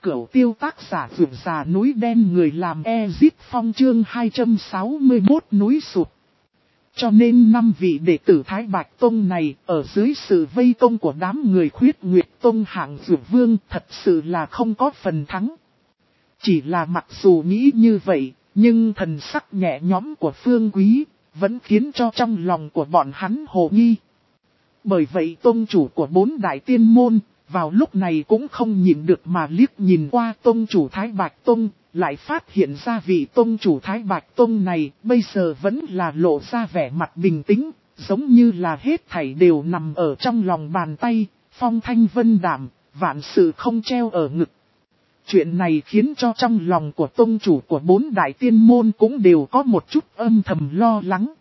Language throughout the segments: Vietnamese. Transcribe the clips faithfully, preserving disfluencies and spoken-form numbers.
Cửu tiêu tác giả vượt già núi đen người làm Ezit Phong chương hai trăm sáu mươi mốt núi sụp. Cho nên năm vị đệ tử Thái Bạch Tông này ở dưới sự vây công của đám người Khuyết Nguyệt Tông hạng vượt vương thật sự là không có phần thắng. Chỉ là mặc dù nghĩ như vậy, nhưng thần sắc nhẹ nhõm của Phương Quý vẫn khiến cho trong lòng của bọn hắn hồ nghi. Bởi vậy tông chủ của bốn đại tiên môn vào lúc này cũng không nhịn được mà liếc nhìn qua tông chủ Thái Bạch Tông, lại phát hiện ra vị tông chủ Thái Bạch Tông này bây giờ vẫn là lộ ra vẻ mặt bình tĩnh, giống như là hết thảy đều nằm ở trong lòng bàn tay, phong thanh vân đạm, vạn sự không treo ở ngực. Chuyện này khiến cho trong lòng của tông chủ của bốn đại tiên môn cũng đều có một chút âm thầm lo lắng.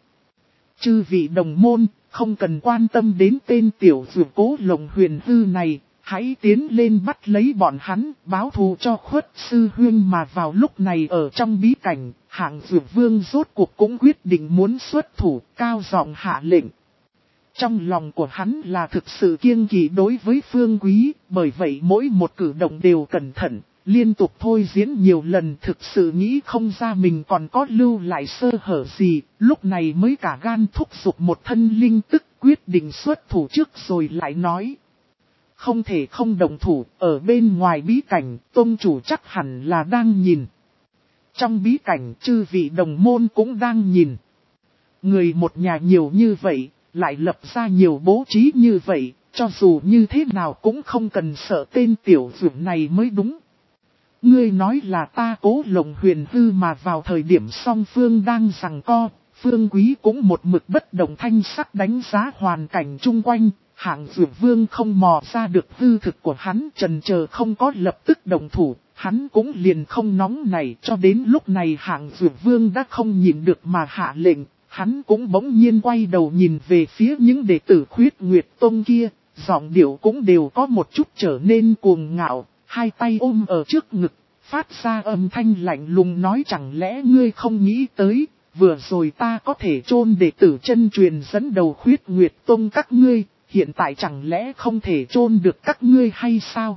Chư vị đồng môn, không cần quan tâm đến tên tiểu dược Cố Lồng Huyền Hư này, hãy tiến lên bắt lấy bọn hắn, báo thù cho Khuất sư huynh. Mà vào lúc này ở trong bí cảnh, hạng dược vương rốt cuộc cũng quyết định muốn xuất thủ, cao giọng hạ lệnh. Trong lòng của hắn là thực sự kiêng kỵ đối với Phương Quý, bởi vậy mỗi một cử động đều cẩn thận, liên tục thôi diễn nhiều lần, thực sự nghĩ không ra mình còn có lưu lại sơ hở gì, lúc này mới cả gan thúc giục một thân linh tức quyết định xuất thủ trước rồi lại nói. Không thể không đồng thủ, ở bên ngoài bí cảnh, tông chủ chắc hẳn là đang nhìn. Trong bí cảnh chư vị đồng môn cũng đang nhìn. Người một nhà nhiều như vậy, lại lập ra nhiều bố trí như vậy, cho dù như thế nào cũng không cần sợ tên tiểu dược này mới đúng. Ngươi nói là ta Cố Lồng Huyền Hư mà vào thời điểm song phương đang giằng co, Phương Quý cũng một mực bất động thanh sắc đánh giá hoàn cảnh chung quanh, hạng dược vương không mò ra được hư thực của hắn, chần chờ không có lập tức động thủ, hắn cũng liền không nóng này. Cho đến lúc này hạng dược vương đã không nhìn được mà hạ lệnh, hắn cũng bỗng nhiên quay đầu nhìn về phía những đệ tử Khuyết Nguyệt Tông kia, giọng điệu cũng đều có một chút trở nên cuồng ngạo. Hai tay ôm ở trước ngực, phát ra âm thanh lạnh lùng nói chẳng lẽ ngươi không nghĩ tới, vừa rồi ta có thể chôn đệ tử chân truyền dẫn đầu Khuyết Nguyệt Tông các ngươi, hiện tại chẳng lẽ không thể chôn được các ngươi hay sao?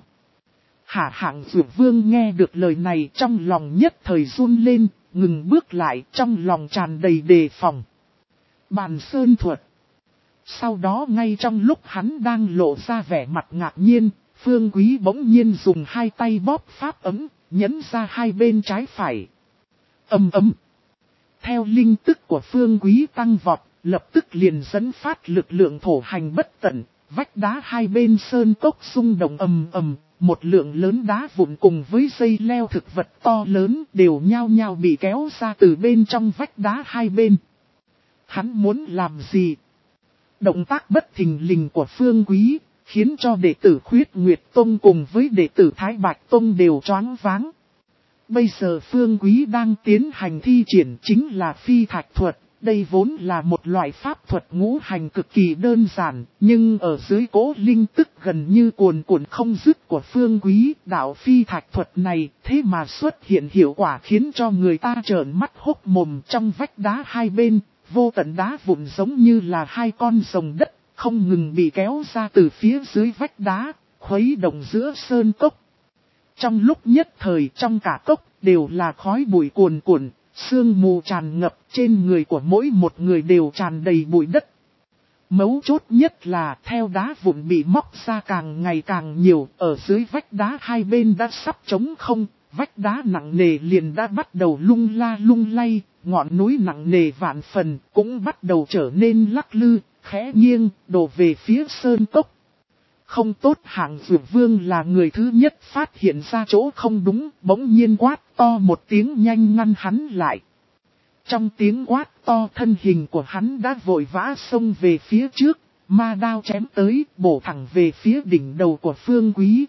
Hạ hạng dược vương nghe được lời này trong lòng nhất thời run lên, ngừng bước lại trong lòng tràn đầy đề phòng. Bàn sơn thuật. Sau đó ngay trong lúc hắn đang lộ ra vẻ mặt ngạc nhiên, Phương Quý bỗng nhiên dùng hai tay bóp pháp ấm, nhấn ra hai bên trái phải. Ầm ầm. Theo linh tức của Phương Quý tăng vọt, lập tức liền dẫn phát lực lượng thổ hành bất tận, vách đá hai bên sơn cốc xung động ầm ầm, một lượng lớn đá vụn cùng với dây leo thực vật to lớn đều nhao nhao bị kéo ra từ bên trong vách đá hai bên. Hắn muốn làm gì? Động tác bất thình lình của Phương Quý khiến cho đệ tử Khuyết Nguyệt Tông cùng với đệ tử Thái Bạch Tông đều choáng váng. Bây giờ Phương Quý đang tiến hành thi triển chính là phi thạch thuật. Đây vốn là một loại pháp thuật ngũ hành cực kỳ đơn giản, nhưng ở dưới Cố linh tức gần như cuồn cuộn không dứt của Phương Quý, đạo phi thạch thuật này thế mà xuất hiện hiệu quả khiến cho người ta trợn mắt hốc mồm. Trong vách đá hai bên, vô tận đá vụn giống như là hai con rồng đất, không ngừng bị kéo ra từ phía dưới vách đá, khuấy động giữa sơn cốc. Trong lúc nhất thời trong cả cốc đều là khói bụi cuồn cuộn. Sương mù tràn ngập, trên người của mỗi một người đều tràn đầy bụi đất. Mấu chốt nhất là theo đá vụn bị móc ra càng ngày càng nhiều, ở dưới vách đá hai bên đã sắp trống không, vách đá nặng nề liền đã bắt đầu lung la lung lay, ngọn núi nặng nề vạn phần cũng bắt đầu trở nên lắc lư, khẽ nghiêng, đổ về phía sơn cốc. Không tốt, hạng dược vương là người thứ nhất phát hiện ra chỗ không đúng, bỗng nhiên quát to một tiếng nhanh ngăn hắn lại. Trong tiếng quát to thân hình của hắn đã vội vã xông về phía trước, ma đao chém tới, bổ thẳng về phía đỉnh đầu của Phương Quý.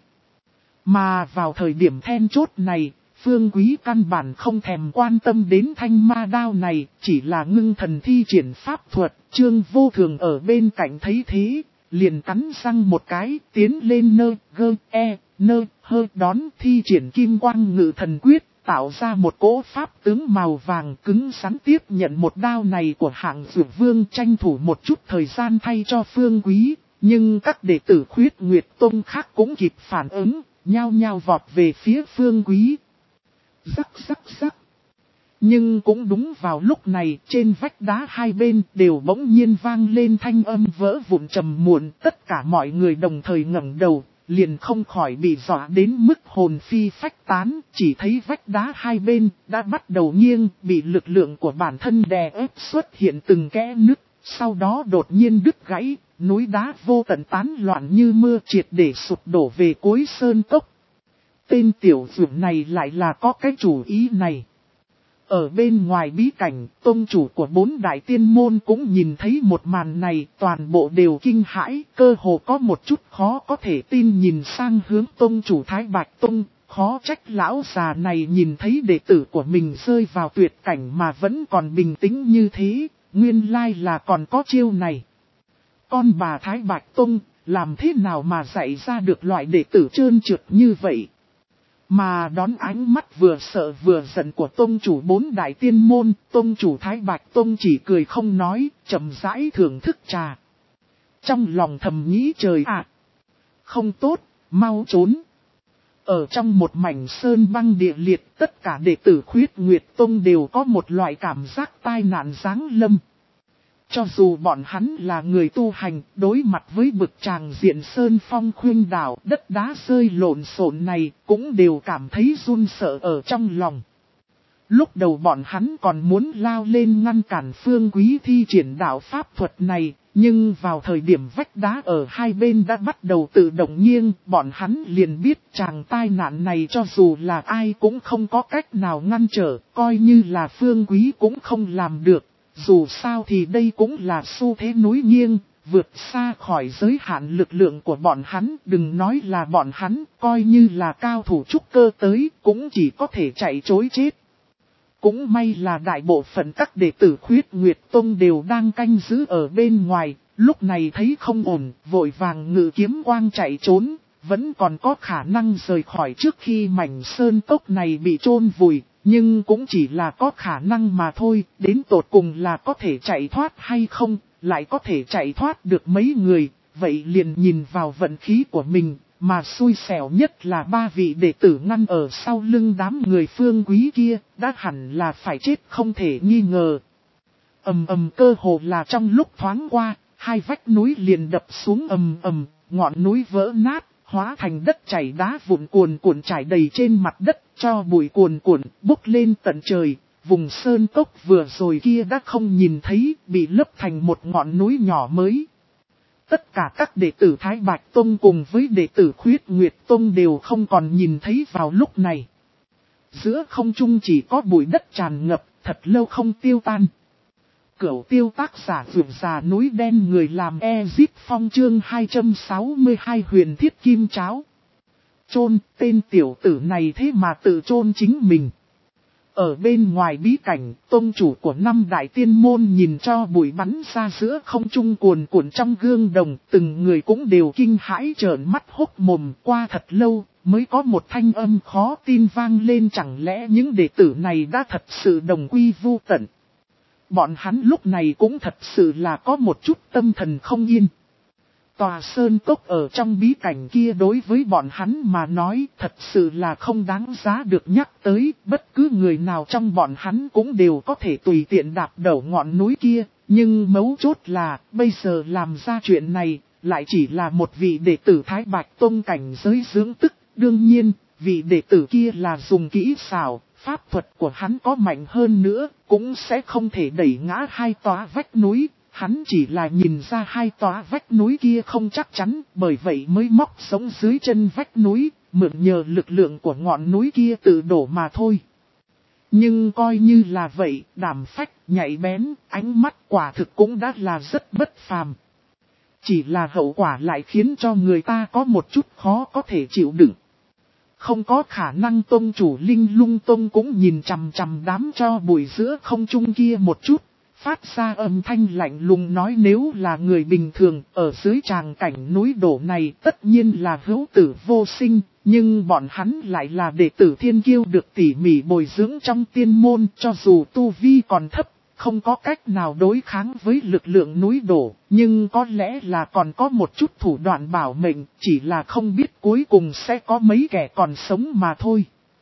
Mà vào thời điểm then chốt này, Phương Quý căn bản không thèm quan tâm đến thanh ma đao này, chỉ là ngưng thần thi triển pháp thuật. Trương Vô Thường ở bên cạnh thấy thế, liền cắn răng một cái, tiến lên nơ, gơ, e, nơ, hơ đón thi triển kim quang ngự thần quyết, tạo ra một cỗ pháp tướng màu vàng cứng rắn tiếp nhận một đao này của hạng dược vương, tranh thủ một chút thời gian thay cho Phương Quý. Nhưng các đệ tử Khuyết Nguyệt Tông khác cũng kịp phản ứng, nhao nhao vọt về phía Phương Quý. Rắc rắc rắc. Nhưng cũng đúng vào lúc này, trên vách đá hai bên đều bỗng nhiên vang lên thanh âm vỡ vụn trầm muộn. Tất cả mọi người đồng thời ngẩng đầu, liền không khỏi bị dọa đến mức hồn phi phách tán. Chỉ thấy vách đá hai bên đã bắt đầu nghiêng, bị lực lượng của bản thân đè ép xuất hiện từng kẽ nứt. Sau đó đột nhiên đứt gãy, núi đá vô tận tán loạn như mưa triệt để sụp đổ về cuối sơn cốc. Tên tiểu dược này lại là có cái chủ ý này. Ở bên ngoài bí cảnh, tông chủ của bốn đại tiên môn cũng nhìn thấy một màn này, toàn bộ đều kinh hãi, cơ hồ có một chút khó có thể tin nhìn sang hướng tông chủ Thái Bạch Tông, khó trách lão già này nhìn thấy đệ tử của mình rơi vào tuyệt cảnh mà vẫn còn bình tĩnh như thế, nguyên lai là còn có chiêu này. Con bà Thái Bạch Tông, làm thế nào mà dạy ra được loại đệ tử trơn trượt như vậy? Mà đón ánh mắt vừa sợ vừa giận của tông chủ bốn đại tiên môn, tông chủ Thái Bạch Tông chỉ cười không nói, chậm rãi thưởng thức trà. Trong lòng thầm nghĩ trời ạ, không tốt, mau trốn. Ở trong một mảnh sơn băng địa liệt, tất cả đệ tử Khuyết Nguyệt Tông đều có một loại cảm giác tai nạn giáng lâm. Cho dù bọn hắn là người tu hành, đối mặt với bực tràng diện sơn phong khuynh đảo, đất đá rơi lộn xộn này, cũng đều cảm thấy run sợ ở trong lòng. Lúc đầu bọn hắn còn muốn lao lên ngăn cản Phương Quý thi triển đạo pháp thuật này, nhưng vào thời điểm vách đá ở hai bên đã bắt đầu tự động nghiêng, bọn hắn liền biết chàng tai nạn này cho dù là ai cũng không có cách nào ngăn trở, coi như là Phương Quý cũng không làm được. Dù sao thì đây cũng là xu thế núi nghiêng, vượt xa khỏi giới hạn lực lượng của bọn hắn. Đừng nói là bọn hắn, coi như là cao thủ trúc cơ tới, cũng chỉ có thể chạy trối chết. Cũng may là đại bộ phận các đệ tử Khuyết Nguyệt Tông đều đang canh giữ ở bên ngoài, lúc này thấy không ổn, vội vàng ngự kiếm quang chạy trốn, vẫn còn có khả năng rời khỏi trước khi mảnh sơn cốc này bị chôn vùi. Nhưng cũng chỉ là có khả năng mà thôi, đến tột cùng là có thể chạy thoát hay không, lại có thể chạy thoát được mấy người, vậy liền nhìn vào vận khí của mình, mà xui xẻo nhất là ba vị đệ tử ngăn ở sau lưng đám người Phương Quý kia, đã hẳn là phải chết không thể nghi ngờ. Ầm ầm cơ hồ là trong lúc thoáng qua, hai vách núi liền đập xuống ầm ầm, ngọn núi vỡ nát. Hóa thành đất chảy đá vụn cuồn cuộn trải đầy trên mặt đất, cho bụi cuồn cuộn bốc lên tận trời. Vùng sơn cốc vừa rồi kia đã không nhìn thấy, bị lấp thành một ngọn núi nhỏ mới. Tất cả các đệ tử Thái Bạch Tông cùng với đệ tử Khuyết Nguyệt Tông đều không còn nhìn thấy vào lúc này. Giữa không trung chỉ có bụi đất tràn ngập, thật lâu không tiêu tan. Cửu tiêu tác giả vượt già núi đen người làm Ezip Phong chương hai trăm sáu mươi hai huyền thiết kim cháo. Chôn, tên tiểu tử này thế mà tự chôn chính mình. Ở bên ngoài bí cảnh, tông chủ của năm đại tiên môn nhìn cho bụi bắn ra giữa không trung cuồn cuộn trong gương đồng, từng người cũng đều kinh hãi trợn mắt hốc mồm. Qua thật lâu, mới có một thanh âm khó tin vang lên, chẳng lẽ những đệ tử này đã thật sự đồng quy vu tận. Bọn hắn lúc này cũng thật sự là có một chút tâm thần không yên. Tòa sơn cốc ở trong bí cảnh kia đối với bọn hắn mà nói thật sự là không đáng giá được nhắc tới. Bất cứ người nào trong bọn hắn cũng đều có thể tùy tiện đạp đổ ngọn núi kia. Nhưng mấu chốt là bây giờ làm ra chuyện này lại chỉ là một vị đệ tử Thái Bạch Tông cảnh giới dưỡng tức. Đương nhiên, vị đệ tử kia là dùng kỹ xảo. Pháp thuật của hắn có mạnh hơn nữa, cũng sẽ không thể đẩy ngã hai tòa vách núi. Hắn chỉ là nhìn ra hai tòa vách núi kia không chắc chắn, bởi vậy mới móc sống dưới chân vách núi, mượn nhờ lực lượng của ngọn núi kia tự đổ mà thôi. Nhưng coi như là vậy, đảm phách, nhạy bén, ánh mắt quả thực cũng đã là rất bất phàm. Chỉ là hậu quả lại khiến cho người ta có một chút khó có thể chịu đựng. Không có khả năng tông chủ Linh Lung Tông cũng nhìn chằm chằm đám cho bụi giữa không trung kia một chút, phát ra âm thanh lạnh lùng nói nếu là người bình thường ở dưới tràng cảnh núi đổ này tất nhiên là hữu tử vô sinh, nhưng bọn hắn lại là đệ tử thiên kiêu được tỉ mỉ bồi dưỡng trong tiên môn cho dù tu vi còn thấp, không có cách nào đối kháng với lực lượng núi đổ, nhưng có lẽ là còn có một chút thủ đoạn bảo mệnh, chỉ là không biết cuối cùng sẽ có mấy kẻ còn sống mà thôi.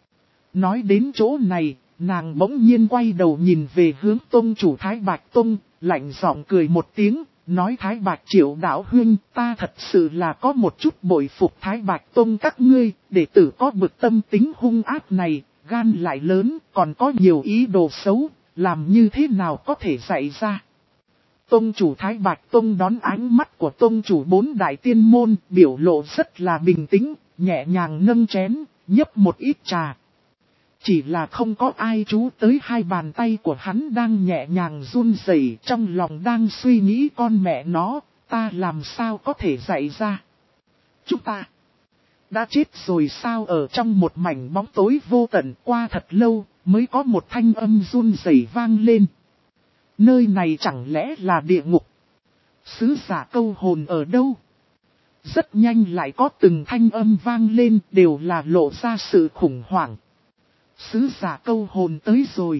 Nói đến chỗ này, nàng bỗng nhiên quay đầu nhìn về hướng tông chủ Thái Bạch Tông, lạnh giọng cười một tiếng, nói Thái Bạch Triệu đạo huynh, ta thật sự là có một chút bội phục Thái Bạch Tông các ngươi, đệ tử có bực tâm tính hung ác này, gan lại lớn, còn có nhiều ý đồ xấu, làm như thế nào có thể dạy ra. Tông chủ Thái Bạch Tông đón ánh mắt của tông chủ bốn đại tiên môn, biểu lộ rất là bình tĩnh, nhẹ nhàng nâng chén, nhấp một ít trà. Chỉ là không có ai chú tới hai bàn tay của hắn đang nhẹ nhàng run rẩy, trong lòng đang suy nghĩ con mẹ nó, ta làm sao có thể dạy ra. Chúng ta đã chết rồi sao? Ở trong một mảnh bóng tối vô tận qua thật lâu, mới có một thanh âm run rẩy vang lên. Nơi này chẳng lẽ là địa ngục? Sứ giả câu hồn ở đâu? Rất nhanh lại có từng thanh âm vang lên, đều là lộ ra sự khủng hoảng. Sứ giả câu hồn tới rồi.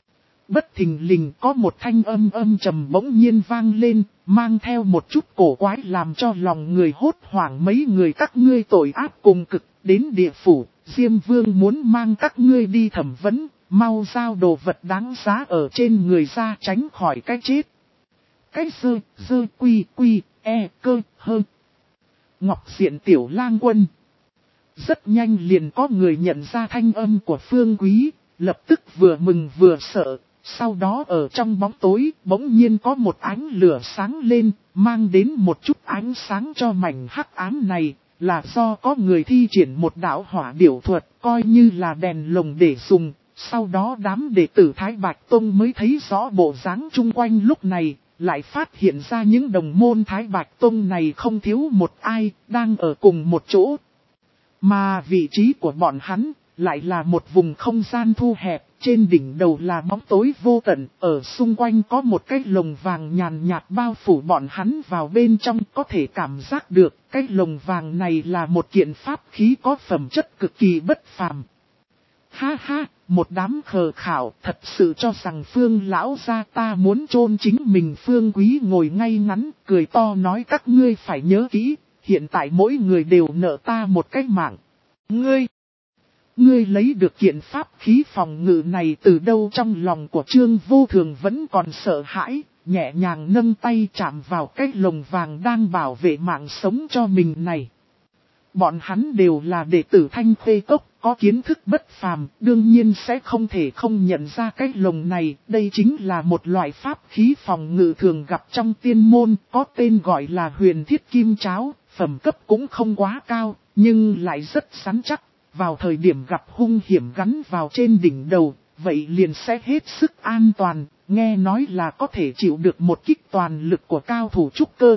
Bất thình lình có một thanh âm âm trầm bỗng nhiên vang lên, mang theo một chút cổ quái làm cho lòng người hốt hoảng. Mấy người các ngươi tội ác cùng cực, đến địa phủ, Diêm Vương muốn mang các ngươi đi thẩm vấn, mau giao đồ vật đáng giá ở trên người ra tránh khỏi cái chết. Cái dơ, dơ quy quy, e cơ, hơ. Ngọc Diện Tiểu Lang Quân. Rất nhanh liền có người nhận ra thanh âm của Phương Quý, lập tức vừa mừng vừa sợ. Sau đó ở trong bóng tối bỗng nhiên có một ánh lửa sáng lên, mang đến một chút ánh sáng cho mảnh hắc ám này, là do có người thi triển một đạo hỏa điểu thuật, coi như là đèn lồng để dùng. Sau đó đám đệ tử Thái Bạch Tông mới thấy rõ bộ dáng chung quanh lúc này, lại phát hiện ra những đồng môn Thái Bạch Tông này không thiếu một ai, đang ở cùng một chỗ. Mà vị trí của bọn hắn, lại là một vùng không gian thu hẹp, trên đỉnh đầu là bóng tối vô tận, ở xung quanh có một cái lồng vàng nhàn nhạt bao phủ bọn hắn vào bên trong, có thể cảm giác được, cái lồng vàng này là một kiện pháp khí có phẩm chất cực kỳ bất phàm. Ha ha, một đám khờ khảo, thật sự cho rằng Phương lão gia ta muốn chôn chính mình. Phương Quý ngồi ngay ngắn, cười to nói các ngươi phải nhớ kỹ, hiện tại mỗi người đều nợ ta một cái mạng. Ngươi, ngươi lấy được kiện pháp khí phòng ngự này từ đâu? Trong lòng của Trương Vô Thường vẫn còn sợ hãi, nhẹ nhàng nâng tay chạm vào cái lồng vàng đang bảo vệ mạng sống cho mình này. Bọn hắn đều là đệ tử Thanh Khê Cốc, có kiến thức bất phàm, đương nhiên sẽ không thể không nhận ra cái lồng này. Đây chính là một loại pháp khí phòng ngự thường gặp trong tiên môn, có tên gọi là Huyền Thiết Kim Cháo, phẩm cấp cũng không quá cao, nhưng lại rất rắn chắc. Vào thời điểm gặp hung hiểm gắn vào trên đỉnh đầu, vậy liền sẽ hết sức an toàn, nghe nói là có thể chịu được một kích toàn lực của cao thủ trúc cơ.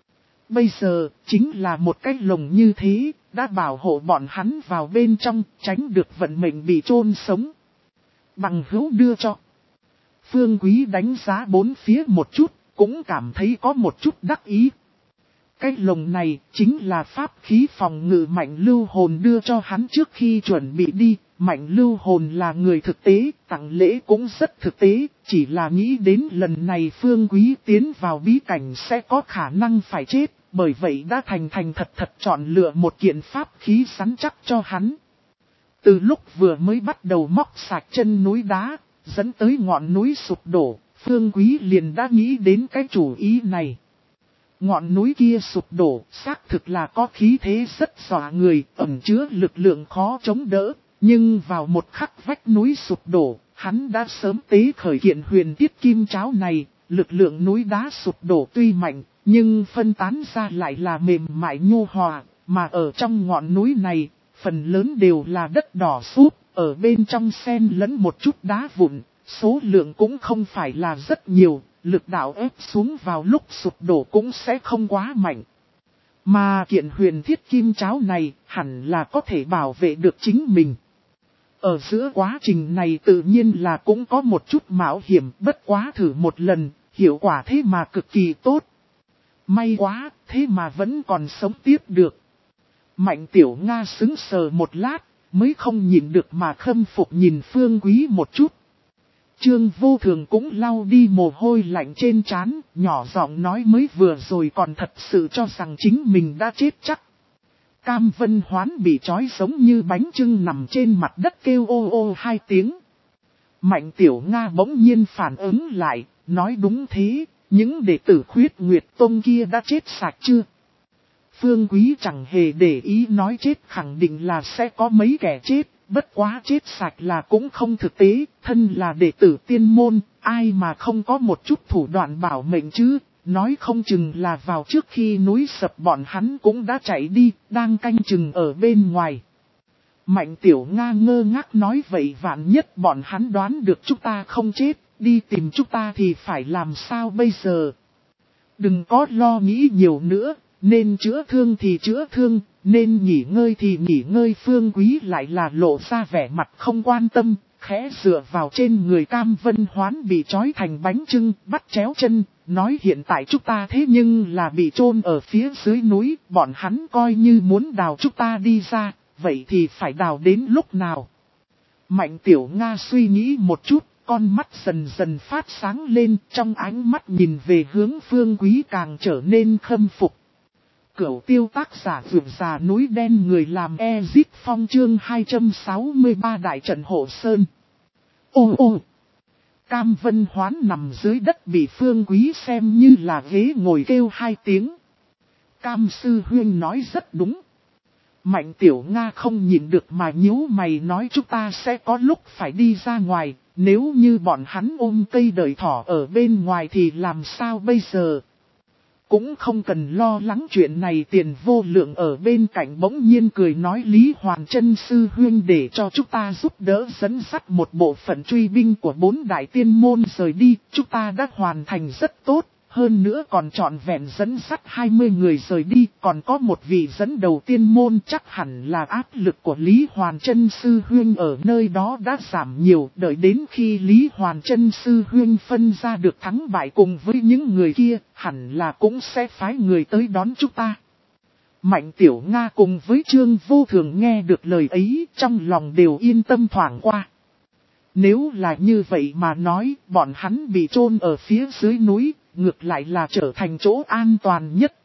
Bây giờ, chính là một cái lồng như thế, đã bảo hộ bọn hắn vào bên trong, tránh được vận mệnh bị chôn sống. Bằng hữu đưa cho. Phương Quý đánh giá bốn phía một chút, cũng cảm thấy có một chút đắc ý. Cái lồng này chính là pháp khí phòng ngự Mạnh Lưu Hồn đưa cho hắn trước khi chuẩn bị đi. Mạnh Lưu Hồn là người thực tế, tặng lễ cũng rất thực tế, chỉ là nghĩ đến lần này Phương Quý tiến vào bí cảnh sẽ có khả năng phải chết, bởi vậy đã thành thành thật thật chọn lựa một kiện pháp khí rắn chắc cho hắn. Từ lúc vừa mới bắt đầu móc sạch chân núi đá, dẫn tới ngọn núi sụp đổ, Phương Quý liền đã nghĩ đến cái chủ ý này. Ngọn núi kia sụp đổ, xác thực là có khí thế rất dọa người, ẩn chứa lực lượng khó chống đỡ. Nhưng vào một khắc vách núi sụp đổ, hắn đã sớm tế khởi kiện Huyền Thiết Kim Cháo này. Lực lượng núi đá sụp đổ tuy mạnh, nhưng phân tán ra lại là mềm mại nhu hòa. Mà ở trong ngọn núi này, phần lớn đều là đất đỏ sút, ở bên trong xen lẫn một chút đá vụn. Số lượng cũng không phải là rất nhiều, lực đạo ép xuống vào lúc sụp đổ cũng sẽ không quá mạnh. Mà kiện Huyền Thiết Kim Cháo này hẳn là có thể bảo vệ được chính mình. Ở giữa quá trình này tự nhiên là cũng có một chút mạo hiểm, bất quá thử một lần, hiệu quả thế mà cực kỳ tốt. May quá, thế mà vẫn còn sống tiếp được. Mạnh Tiểu Nga sững sờ một lát, mới không nhìn được mà khâm phục nhìn Phương Quý một chút. Trương Vô Thường cũng lau đi mồ hôi lạnh trên trán, nhỏ giọng nói mới vừa rồi còn thật sự cho rằng chính mình đã chết chắc. Cam Vân Hoán bị trói giống như bánh chưng nằm trên mặt đất kêu ô ô hai tiếng. Mạnh Tiểu Nga bỗng nhiên phản ứng lại, nói đúng thế, những đệ tử Khuyết Nguyệt Tông kia đã chết sạch chưa? Phương Quý chẳng hề để ý, nói chết khẳng định là sẽ có mấy kẻ chết, bất quá chết sạch là cũng không thực tế, thân là đệ tử tiên môn, ai mà không có một chút thủ đoạn bảo mệnh chứ, nói không chừng là vào trước khi núi sập bọn hắn cũng đã chạy đi, đang canh chừng ở bên ngoài. Mạnh Tiểu Nga ngơ ngác nói vậy vạn nhất bọn hắn đoán được chúng ta không chết, đi tìm chúng ta thì phải làm sao bây giờ? Đừng có lo nghĩ nhiều nữa, nên chữa thương thì chữa thương, nên nghỉ ngơi thì nghỉ ngơi. Phương Quý lại là lộ ra vẻ mặt không quan tâm, khẽ dựa vào trên người Cam Vân Hoán bị trói thành bánh chưng, bắt chéo chân, nói hiện tại chúng ta thế nhưng là bị chôn ở phía dưới núi, bọn hắn coi như muốn đào chúng ta đi ra, vậy thì phải đào đến lúc nào? Mạnh Tiểu Nga suy nghĩ một chút, con mắt dần dần phát sáng lên, trong ánh mắt nhìn về hướng Phương Quý càng trở nên khâm phục. Cửu tiêu tác giả vượt già núi đen, người làm Ezip Phong chương hai trăm sáu mươi ba đại trận hộ sơn. Ô ô! Cam Vân Hoán nằm dưới đất bị Phương Quý xem như là ghế ngồi kêu hai tiếng. Cam sư huynh nói rất đúng. Mạnh Tiểu Nga không nhịn được mà nhíu mày nói chúng ta sẽ có lúc phải đi ra ngoài, nếu như bọn hắn ôm cây đợi thỏ ở bên ngoài thì làm sao bây giờ? Cũng không cần lo lắng chuyện này. Tiền Vô Lượng ở bên cạnh bỗng nhiên cười nói Lý Hoàn Chân sư huynh để cho chúng ta giúp đỡ dẫn dắt một bộ phận truy binh của bốn đại tiên môn rời đi, chúng ta đã hoàn thành rất tốt. Hơn nữa còn trọn vẹn dẫn dắt hai mươi người rời đi, còn có một vị dẫn đầu tiên môn, chắc hẳn là áp lực của Lý Hoàn Chân sư huynh ở nơi đó đã giảm nhiều, đợi đến khi Lý Hoàn Chân sư huynh phân ra được thắng bại cùng với những người kia, hẳn là cũng sẽ phái người tới đón chúng ta. Mạnh Tiểu Nga cùng với Trương Vô Thường nghe được lời ấy, trong lòng đều yên tâm thoảng qua. Nếu là như vậy mà nói, bọn hắn bị chôn ở phía dưới núi, ngược lại là trở thành chỗ an toàn nhất.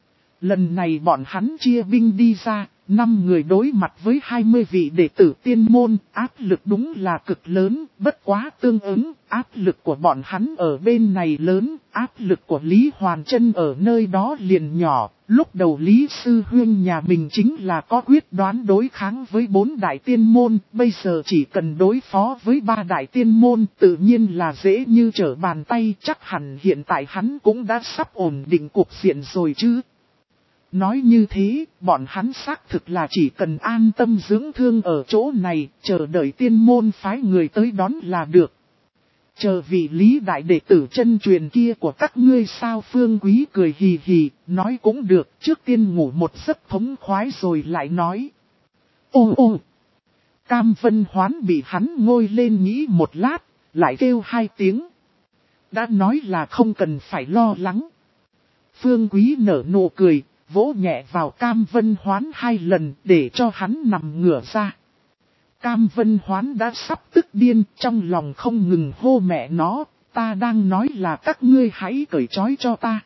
Lần này bọn hắn chia binh đi ra, năm người đối mặt với hai mươi vị đệ tử tiên môn, áp lực đúng là cực lớn, bất quá tương ứng, áp lực của bọn hắn ở bên này lớn, áp lực của Lý Hoàn Chân ở nơi đó liền nhỏ. Lúc đầu Lý Sư Huyên nhà mình chính là có quyết đoán đối kháng với bốn đại tiên môn, bây giờ chỉ cần đối phó với ba đại tiên môn tự nhiên là dễ như trở bàn tay, chắc hẳn hiện tại hắn cũng đã sắp ổn định cuộc diện rồi chứ. Nói như thế, bọn hắn xác thực là chỉ cần an tâm dưỡng thương ở chỗ này, chờ đợi tiên môn phái người tới đón là được. Chờ vị Lý đại đệ tử chân truyền kia của các ngươi sao? Phương Quý cười hì hì, nói cũng được, trước tiên ngủ một giấc thống khoái rồi lại nói. Ô ô! Cam Vân Hoán bị hắn ngồi lên nghĩ một lát, lại kêu hai tiếng. Đã nói là không cần phải lo lắng. Phương Quý nở nụ cười, vỗ nhẹ vào Cam Vân Hoán hai lần để cho hắn nằm ngửa ra. Cam Vân Hoán đã sắp tức điên, trong lòng không ngừng hô mẹ nó, ta đang nói là các ngươi hãy cởi trói cho ta.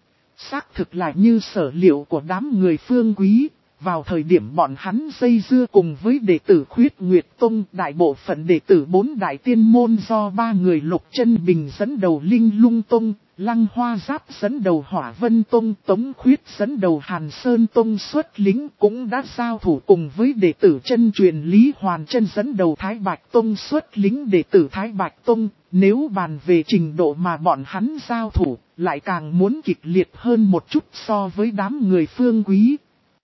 Xác thực là như sở liệu của đám người Phương Quý, vào thời điểm bọn hắn dây dưa cùng với đệ tử Khuyết Nguyệt Tông, đại bộ phận đệ tử bốn đại tiên môn do ba người Lục Chân Bình dẫn đầu Linh Lung Tông, Lăng Hoa Giáp dẫn đầu Hỏa Vân Tông, Tống Khuyết dẫn đầu Hàn Sơn Tông xuất lính, cũng đã giao thủ cùng với đệ tử chân truyền Lý Hoàn Chân dẫn đầu Thái Bạch Tông xuất lính đệ tử Thái Bạch Tông. Nếu bàn về trình độ mà bọn hắn giao thủ, lại càng muốn kịch liệt hơn một chút so với đám người Phương Quý.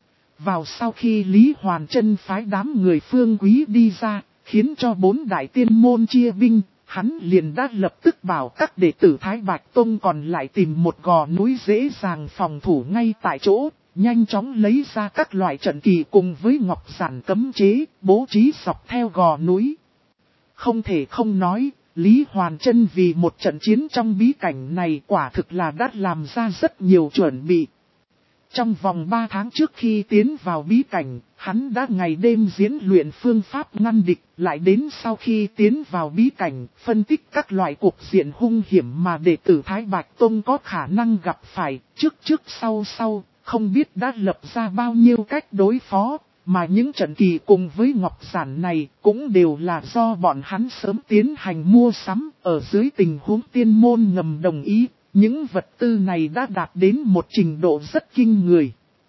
Vào sau khi Lý Hoàn Chân phái đám người Phương Quý đi ra, khiến cho bốn đại tiên môn chia binh, hắn liền đã lập tức bảo các đệ tử Thái Bạch Tông còn lại tìm một gò núi dễ dàng phòng thủ ngay tại chỗ, nhanh chóng lấy ra các loại trận kỳ cùng với ngọc giản cấm chế, bố trí dọc theo gò núi. Không thể không nói, Lý Hoàn Chân vì một trận chiến trong bí cảnh này quả thực là đã làm ra rất nhiều chuẩn bị. Trong vòng ba tháng trước khi tiến vào bí cảnh, hắn đã ngày đêm diễn luyện phương pháp ngăn địch, lại đến sau khi tiến vào bí cảnh, phân tích các loại cuộc diện hung hiểm mà đệ tử Thái Bạch Tông có khả năng gặp phải, trước trước sau sau, không biết đã lập ra bao nhiêu cách đối phó, mà những trận kỳ cùng với ngọc giản này cũng đều là do bọn hắn sớm tiến hành mua sắm, ở dưới tình huống tiên môn ngầm đồng ý. Những vật tư này đã đạt đến một trình độ rất kinh người.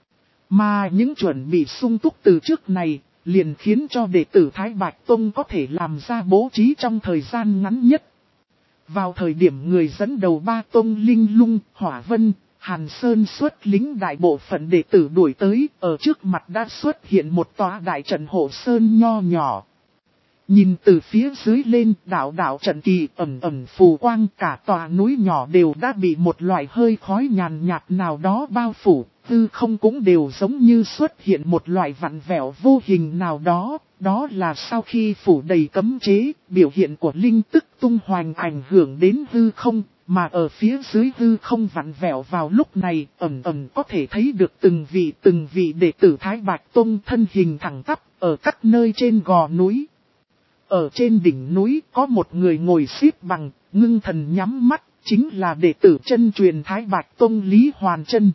Mà những chuẩn bị sung túc từ trước này, liền khiến cho đệ tử Thái Bạch Tông có thể làm ra bố trí trong thời gian ngắn nhất. Vào thời điểm người dẫn đầu ba tông Linh Lung, Hỏa Vân, Hàn Sơn xuất lính đại bộ phận đệ tử đuổi tới, ở trước mặt đã xuất hiện một tòa đại trận hộ sơn nho nhỏ. Nhìn từ phía dưới lên, đảo đảo trận kỳ ẩn ẩn phù quang, cả tòa núi nhỏ đều đã bị một loại hơi khói nhàn nhạt nào đó bao phủ, hư không cũng đều giống như xuất hiện một loại vặn vẹo vô hình nào đó, đó là sau khi phủ đầy cấm chế, biểu hiện của linh tức tung hoành ảnh hưởng đến hư không, mà ở phía dưới hư không vặn vẹo vào lúc này, ẩn ẩn có thể thấy được từng vị từng vị đệ tử Thái Bạch Tông thân hình thẳng tắp, ở các nơi trên gò núi. Ở trên đỉnh núi có một người ngồi xếp bằng, ngưng thần nhắm mắt, chính là đệ tử chân truyền Thái Bạch Tông Lý Hoàn Chân.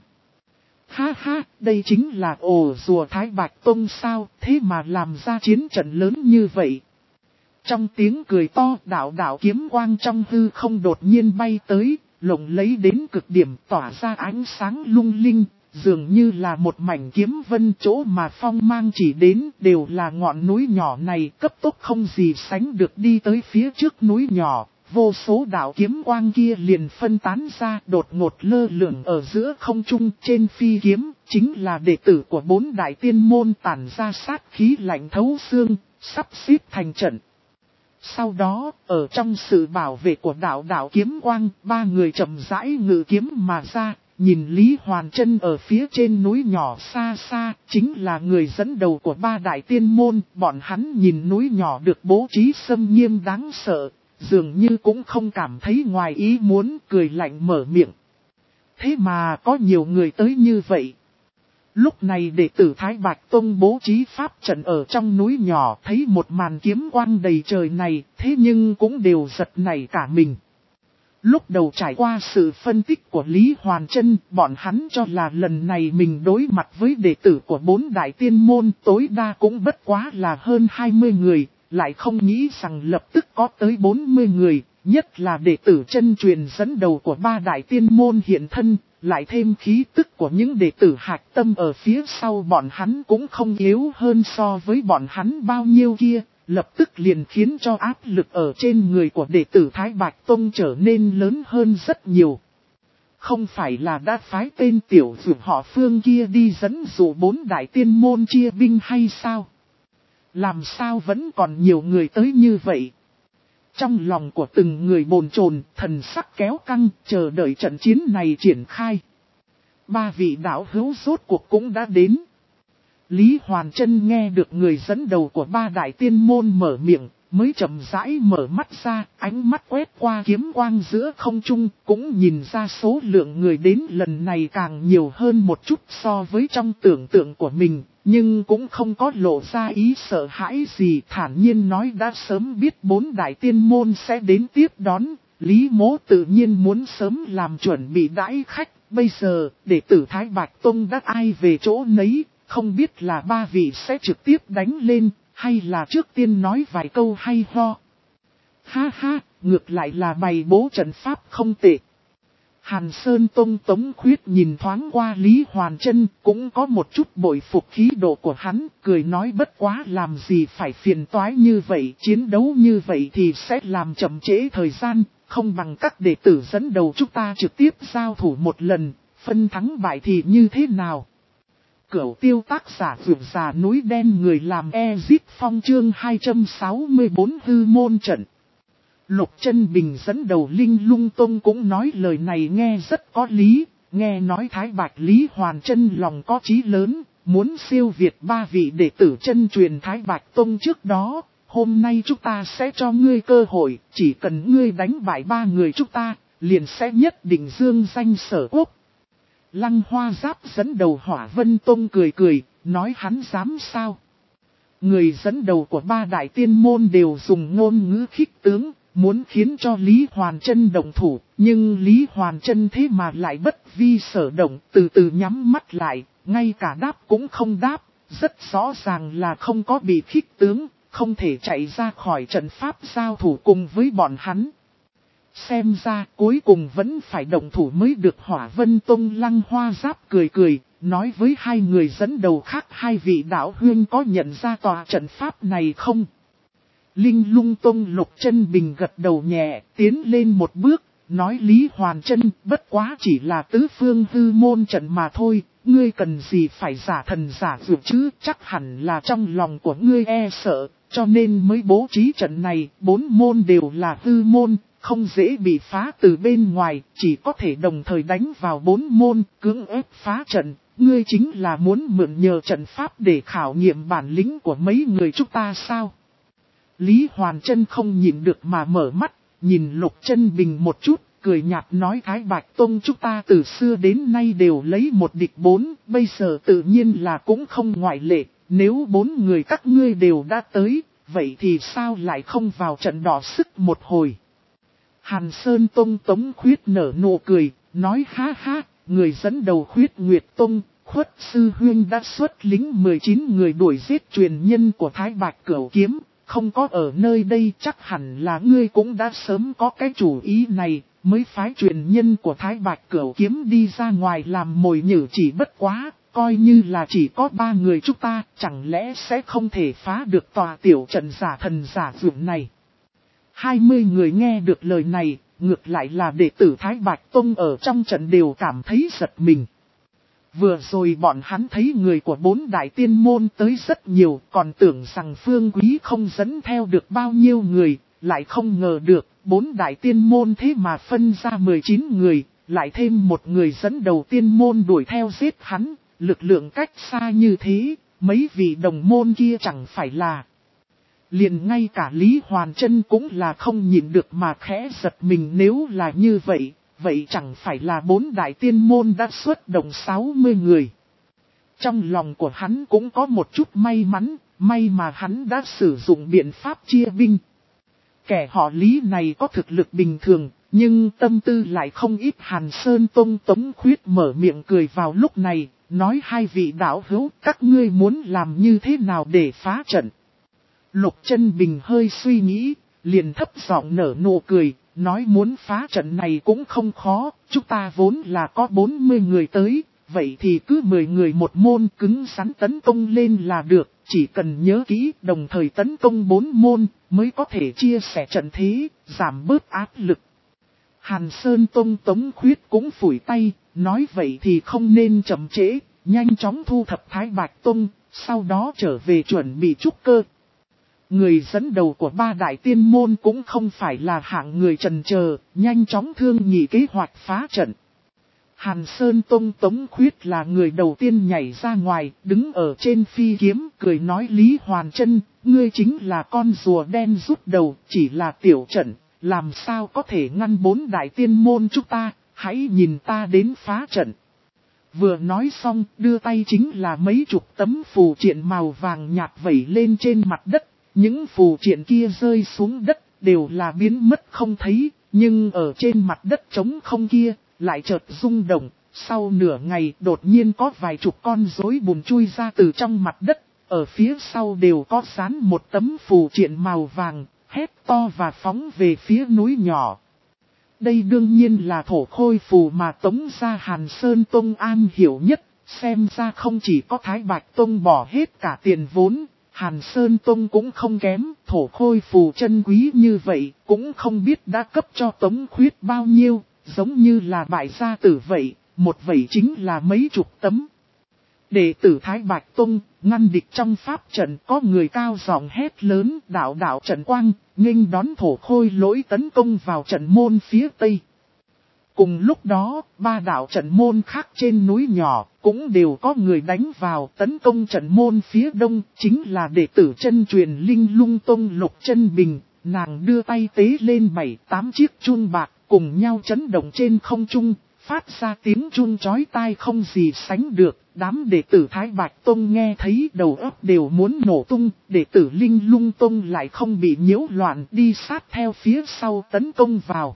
Ha ha, đây chính là ổ rùa Thái Bạch Tông sao, thế mà làm ra chiến trận lớn như vậy. Trong tiếng cười to, đạo đạo kiếm quang trong hư không đột nhiên bay tới, lộng lấy đến cực điểm tỏa ra ánh sáng lung linh. Dường như là một mảnh kiếm vân, chỗ mà phong mang chỉ đến đều là ngọn núi nhỏ này cấp tốc không gì sánh được đi tới phía trước núi nhỏ. Vô số đạo kiếm quang kia liền phân tán ra, đột ngột lơ lửng ở giữa không trung. Trên phi kiếm chính là đệ tử của bốn đại tiên môn tản ra sát khí lạnh thấu xương, sắp xếp thành trận. Sau đó, ở trong sự bảo vệ của đạo đạo kiếm quang, ba người chậm rãi ngự kiếm mà ra. Nhìn Lý Hoàn Chân ở phía trên núi nhỏ xa xa, chính là người dẫn đầu của ba đại tiên môn, bọn hắn nhìn núi nhỏ được bố trí xâm nghiêm đáng sợ, dường như cũng không cảm thấy ngoài ý muốn, cười lạnh mở miệng. Thế mà có nhiều người tới như vậy. Lúc này đệ tử Thái Bạch Tông bố trí pháp trận ở trong núi nhỏ, thấy một màn kiếm quang đầy trời này, thế nhưng cũng đều giật nảy cả mình. Lúc đầu trải qua sự phân tích của Lý Hoàn Chân, bọn hắn cho là lần này mình đối mặt với đệ tử của bốn đại tiên môn tối đa cũng bất quá là hơn hai mươi người, lại không nghĩ rằng lập tức có tới bốn mươi người, nhất là đệ tử chân truyền dẫn đầu của ba đại tiên môn hiện thân, lại thêm khí tức của những đệ tử hạch tâm ở phía sau bọn hắn cũng không yếu hơn so với bọn hắn bao nhiêu kia. Lập tức liền khiến cho áp lực ở trên người của đệ tử Thái Bạch Tông trở nên lớn hơn rất nhiều. Không phải là đã phái tên tiểu dược họ Phương kia đi dẫn dụ bốn đại tiên môn chia binh hay sao? Làm sao vẫn còn nhiều người tới như vậy? Trong lòng của từng người bồn chồn, thần sắc kéo căng, chờ đợi trận chiến này triển khai. Ba vị đạo hữu rốt cuộc cũng đã đến. Lý Hoàn Chân nghe được người dẫn đầu của ba đại tiên môn mở miệng, mới chậm rãi mở mắt ra, ánh mắt quét qua kiếm quang giữa không trung, cũng nhìn ra số lượng người đến lần này càng nhiều hơn một chút so với trong tưởng tượng của mình, nhưng cũng không có lộ ra ý sợ hãi gì, thản nhiên nói đã sớm biết bốn đại tiên môn sẽ đến tiếp đón, Lý Mỗ tự nhiên muốn sớm làm chuẩn bị đãi khách, bây giờ, đệ tử Thái Bạch Tông đã ai về chỗ nấy. Không biết là ba vị sẽ trực tiếp đánh lên, hay là trước tiên nói vài câu hay ho. Ha ha, ngược lại là bày bố trận pháp không tệ. Hàn Sơn Tông Tống Khuyết nhìn thoáng qua Lý Hoàn Chân, cũng có một chút bội phục khí độ của hắn, cười nói bất quá làm gì phải phiền toái như vậy, chiến đấu như vậy thì sẽ làm chậm trễ thời gian, không bằng các đệ tử dẫn đầu chúng ta trực tiếp giao thủ một lần, phân thắng bại thì như thế nào. Cửu tiêu tác giả vượt già núi đen người làm Ezit Phong chương hai trăm sáu mươi tư hư môn trận. Lục Chân Bình dẫn đầu Linh Lung Tông cũng nói lời này nghe rất có lý, nghe nói Thái Bạch Lý Hoàn Chân lòng có chí lớn, muốn siêu việt ba vị đệ tử chân truyền Thái Bạch Tông trước đó, hôm nay chúng ta sẽ cho ngươi cơ hội, chỉ cần ngươi đánh bại ba người chúng ta, liền sẽ nhất định dương danh sở quốc. Lăng Hoa Giáp dẫn đầu Hỏa Vân Tông cười cười, nói hắn dám sao. Người dẫn đầu của ba đại tiên môn đều dùng ngôn ngữ khích tướng, muốn khiến cho Lý Hoàn Trân động thủ, nhưng Lý Hoàn Trân thế mà lại bất vi sở động, từ từ nhắm mắt lại, ngay cả đáp cũng không đáp, rất rõ ràng là không có bị khích tướng, không thể chạy ra khỏi trận pháp giao thủ cùng với bọn hắn. Xem ra cuối cùng vẫn phải động thủ mới được. Hỏa Vân Tông Lăng Hoa Giáp cười cười, nói với hai người dẫn đầu khác, hai vị đạo huynh có nhận ra tòa trận pháp này không? Linh Lung Tông Lục Chân Bình gật đầu nhẹ, tiến lên một bước, nói Lý Hoàn Trân bất quá chỉ là tứ phương hư môn trận mà thôi, ngươi cần gì phải giả thần giả dược chứ, chắc hẳn là trong lòng của ngươi e sợ, cho nên mới bố trí trận này, bốn môn đều là hư môn. Không dễ bị phá từ bên ngoài, chỉ có thể đồng thời đánh vào bốn môn, cưỡng ép phá trận. Ngươi chính là muốn mượn nhờ trận pháp để khảo nghiệm bản lĩnh của mấy người chúng ta sao? Lý Hoàn Trân không nhìn được mà mở mắt, nhìn Lục Chân Bình một chút, cười nhạt nói Thái Bạch Tông chúng ta từ xưa đến nay đều lấy một địch bốn, bây giờ tự nhiên là cũng không ngoại lệ, nếu bốn người các ngươi đều đã tới, vậy thì sao lại không vào trận đỏ sức một hồi? Hàn Sơn Tông Tống Khuyết nở nụ cười, nói ha ha, người dẫn đầu Khuyết Nguyệt Tông, Khuất Sư Huynh đã xuất lính mười chín người đuổi giết truyền nhân của Thái Bạch Cửu Kiếm, không có ở nơi đây chắc hẳn là ngươi cũng đã sớm có cái chủ ý này, mới phái truyền nhân của Thái Bạch Cửu Kiếm đi ra ngoài làm mồi nhử, chỉ bất quá, coi như là chỉ có ba người chúng ta, chẳng lẽ sẽ không thể phá được tòa tiểu trận giả thần giả dược này. Hai mươi người nghe được lời này, ngược lại là đệ tử Thái Bạch Tông ở trong trận đều cảm thấy giật mình. Vừa rồi bọn hắn thấy người của bốn đại tiên môn tới rất nhiều, còn tưởng rằng Phương Quý không dẫn theo được bao nhiêu người, lại không ngờ được, bốn đại tiên môn thế mà phân ra mười chín người, lại thêm một người dẫn đầu tiên môn đuổi theo giết hắn, lực lượng cách xa như thế, mấy vị đồng môn kia chẳng phải là... Liền ngay cả Lý Hoàn Trân cũng là không nhịn được mà khẽ giật mình, nếu là như vậy, vậy chẳng phải là bốn đại tiên môn đã xuất động sáu mươi người. Trong lòng của hắn cũng có một chút may mắn, may mà hắn đã sử dụng biện pháp chia binh. Kẻ họ Lý này có thực lực bình thường, nhưng tâm tư lại không ít. Hàn Sơn Tông Tống Khuyết mở miệng cười vào lúc này, nói hai vị đạo hữu, các ngươi muốn làm như thế nào để phá trận. Lục Chân Bình hơi suy nghĩ, liền thấp giọng nở nụ cười, nói muốn phá trận này cũng không khó, chúng ta vốn là có bốn mươi người tới, vậy thì cứ mười người một môn cứng rắn tấn công lên là được, chỉ cần nhớ kỹ đồng thời tấn công bốn môn mới có thể chia sẻ trận thế, giảm bớt áp lực. Hàn Sơn Tông Tống Khuyết cũng phủi tay, nói vậy thì không nên chậm trễ, nhanh chóng thu thập Thái Bạch Tông, sau đó trở về chuẩn bị trúc cơ. Người dẫn đầu của ba đại tiên môn cũng không phải là hạng người chần chờ, nhanh chóng thương nghị kế hoạch phá trận. Hàn Sơn Tông Tống Khuyết là người đầu tiên nhảy ra ngoài, đứng ở trên phi kiếm, cười nói Lý Hoàn Trân, ngươi chính là con rùa đen rút đầu, chỉ là tiểu trận, làm sao có thể ngăn bốn đại tiên môn chúng ta, hãy nhìn ta đến phá trận. Vừa nói xong, đưa tay chính là mấy chục tấm phù triện màu vàng nhạt vẩy lên trên mặt đất. Những phù triện kia rơi xuống đất, đều là biến mất không thấy, nhưng ở trên mặt đất trống không kia, lại chợt rung động. Sau nửa ngày đột nhiên có vài chục con rối bùn chui ra từ trong mặt đất, ở phía sau đều có dán một tấm phù triện màu vàng, hét to và phóng về phía núi nhỏ. Đây đương nhiên là thổ khôi phù mà Tống gia Hàn Sơn Tông an hiểu nhất, xem ra không chỉ có Thái Bạch Tông bỏ hết cả tiền vốn. Hàn Sơn Tông cũng không kém, thổ khôi phù chân quý như vậy, cũng không biết đã cấp cho Tống Khuyết bao nhiêu, giống như là bại gia tử vậy, một vẩy chính là mấy chục tấm. Đệ tử Thái Bạch Tông, ngăn địch trong pháp trận, có người cao giọng hét lớn, đạo đạo trận quang, nghênh đón thổ khôi lỗi tấn công vào trận môn phía tây. Cùng lúc đó, ba đạo trận môn khác trên núi nhỏ, cũng đều có người đánh vào tấn công trận môn phía đông, chính là đệ tử chân truyền Linh Lung Tông Lục Chân Bình, nàng đưa tay tế lên bảy tám chiếc chuông bạc, cùng nhau chấn động trên không trung, phát ra tiếng chun chói tai không gì sánh được. Đám đệ tử Thái Bạch Tông nghe thấy đầu óc đều muốn nổ tung, đệ tử Linh Lung Tông lại không bị nhiễu loạn đi sát theo phía sau tấn công vào.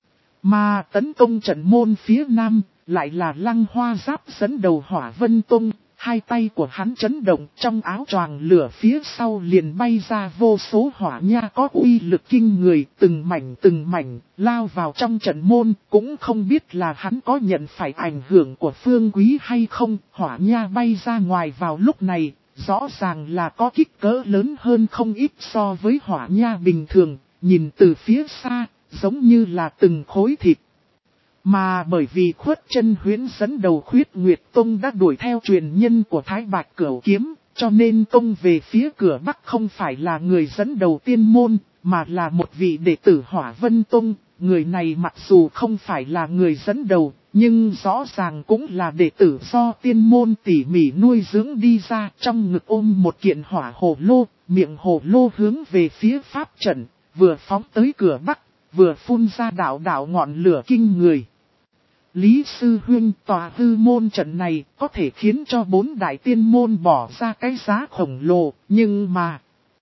Mà tấn công trận môn phía nam, lại là Lăng Hoa Giáp dẫn đầu Hỏa Vân Tông, hai tay của hắn chấn động trong áo choàng lửa phía sau liền bay ra vô số hỏa nha có uy lực kinh người, từng mảnh từng mảnh, lao vào trong trận môn, cũng không biết là hắn có nhận phải ảnh hưởng của Phương Quý hay không, hỏa nha bay ra ngoài vào lúc này, rõ ràng là có kích cỡ lớn hơn không ít so với hỏa nha bình thường, nhìn từ phía xa, giống như là từng khối thịt. Mà bởi vì Khuất Chân Huyễn dẫn đầu Khuyết Nguyệt Tông đã đuổi theo truyền nhân của Thái Bạch Cửu Kiếm, cho nên tông về phía cửa Bắc không phải là người dẫn đầu tiên môn, mà là một vị đệ tử Hỏa Vân Tông. Người này mặc dù không phải là người dẫn đầu, nhưng rõ ràng cũng là đệ tử do tiên môn tỉ mỉ nuôi dưỡng đi ra, trong ngực ôm một kiện hỏa hồ lô, miệng hồ lô hướng về phía pháp trận, vừa phóng tới cửa Bắc, vừa phun ra đạo đạo ngọn lửa kinh người. Lý Sư Huynh, tòa hư môn trận này có thể khiến cho bốn đại tiên môn bỏ ra cái giá khổng lồ, nhưng mà...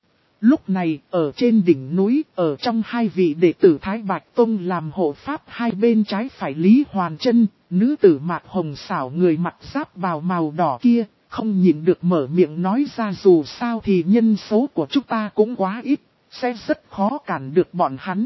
Lúc này, ở trên đỉnh núi, ở trong hai vị đệ tử Thái Bạch Tông làm hộ pháp hai bên trái phải Lý Hoàn Trân, nữ tử Mạc Hồng xảo người mặc giáp bào màu đỏ kia, không nhịn được mở miệng nói ra dù sao thì nhân số của chúng ta cũng quá ít, sẽ rất khó cản được bọn hắn.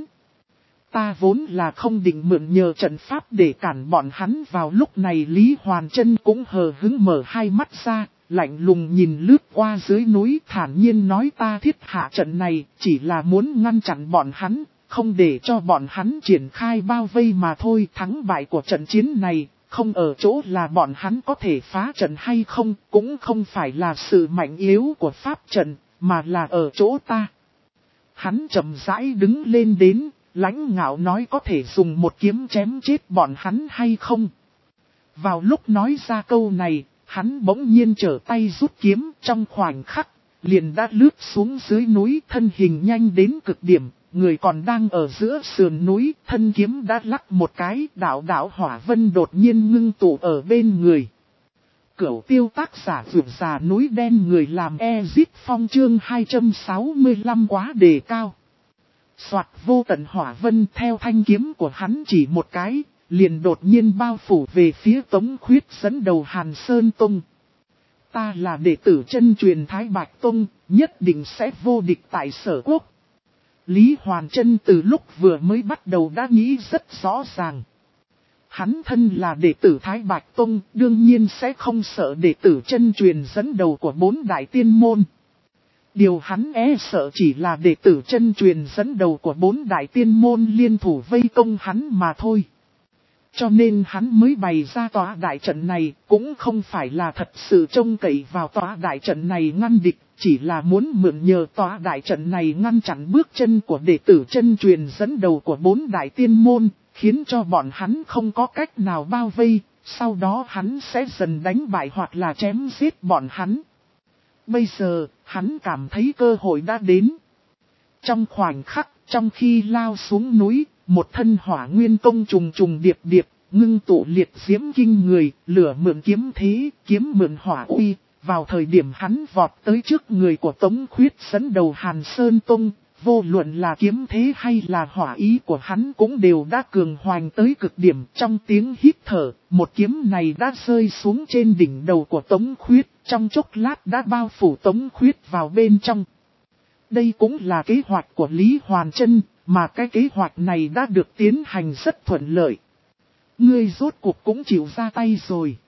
Ta vốn là không định mượn nhờ trận pháp để cản bọn hắn vào lúc này Lý Hoàn Trân cũng hờ hứng mở hai mắt ra, lạnh lùng nhìn lướt qua dưới núi thản nhiên nói ta thiết hạ trận này chỉ là muốn ngăn chặn bọn hắn, không để cho bọn hắn triển khai bao vây mà thôi. Thắng bại của trận chiến này không ở chỗ là bọn hắn có thể phá trận hay không, cũng không phải là sự mạnh yếu của pháp trận, mà là ở chỗ ta. Hắn chậm rãi đứng lên đến. Lãnh ngạo nói có thể dùng một kiếm chém chết bọn hắn hay không. Vào lúc nói ra câu này, hắn bỗng nhiên trở tay rút kiếm trong khoảnh khắc, liền đã lướt xuống dưới núi thân hình nhanh đến cực điểm, người còn đang ở giữa sườn núi, thân kiếm đã lắc một cái, đạo đạo hỏa vân đột nhiên ngưng tụ ở bên người. Cửu tiêu tác giả vượt già núi đen người làm Ezit Phong chương hai trăm sáu mươi lăm quá đề cao. Soạt vô tận hỏa vân theo thanh kiếm của hắn chỉ một cái, liền đột nhiên bao phủ về phía Tống Khuyết dẫn đầu Hàn Sơn Tông. Ta là đệ tử chân truyền Thái Bạch Tông, nhất định sẽ vô địch tại Sở Quốc. Lý Hoàn Trân từ lúc vừa mới bắt đầu đã nghĩ rất rõ ràng. Hắn thân là đệ tử Thái Bạch Tông, đương nhiên sẽ không sợ đệ tử chân truyền dẫn đầu của bốn đại tiên môn. Điều hắn e sợ chỉ là đệ tử chân truyền dẫn đầu của bốn đại tiên môn liên thủ vây công hắn mà thôi. Cho nên hắn mới bày ra tòa đại trận này, cũng không phải là thật sự trông cậy vào tòa đại trận này ngăn địch, chỉ là muốn mượn nhờ tòa đại trận này ngăn chặn bước chân của đệ tử chân truyền dẫn đầu của bốn đại tiên môn, khiến cho bọn hắn không có cách nào bao vây, sau đó hắn sẽ dần đánh bại hoặc là chém giết bọn hắn. Bây giờ, hắn cảm thấy cơ hội đã đến. Trong khoảnh khắc, trong khi lao xuống núi, một thân hỏa nguyên công trùng trùng điệp điệp, ngưng tụ liệt diễm kinh người, lửa mượn kiếm thế, kiếm mượn hỏa uy. Vào thời điểm hắn vọt tới trước người của Tống Khuyết dẫn đầu Hàn Sơn Tông, vô luận là kiếm thế hay là hỏa ý của hắn cũng đều đã cường hoành tới cực điểm. Trong tiếng hít thở, một kiếm này đã rơi xuống trên đỉnh đầu của Tống Khuyết, trong chốc lát đã bao phủ Tống Khuyết vào bên trong. Đây cũng là kế hoạch của Lý Hoàn Trân, mà cái kế hoạch này đã được tiến hành rất thuận lợi. Ngươi rốt cuộc cũng chịu ra tay rồi.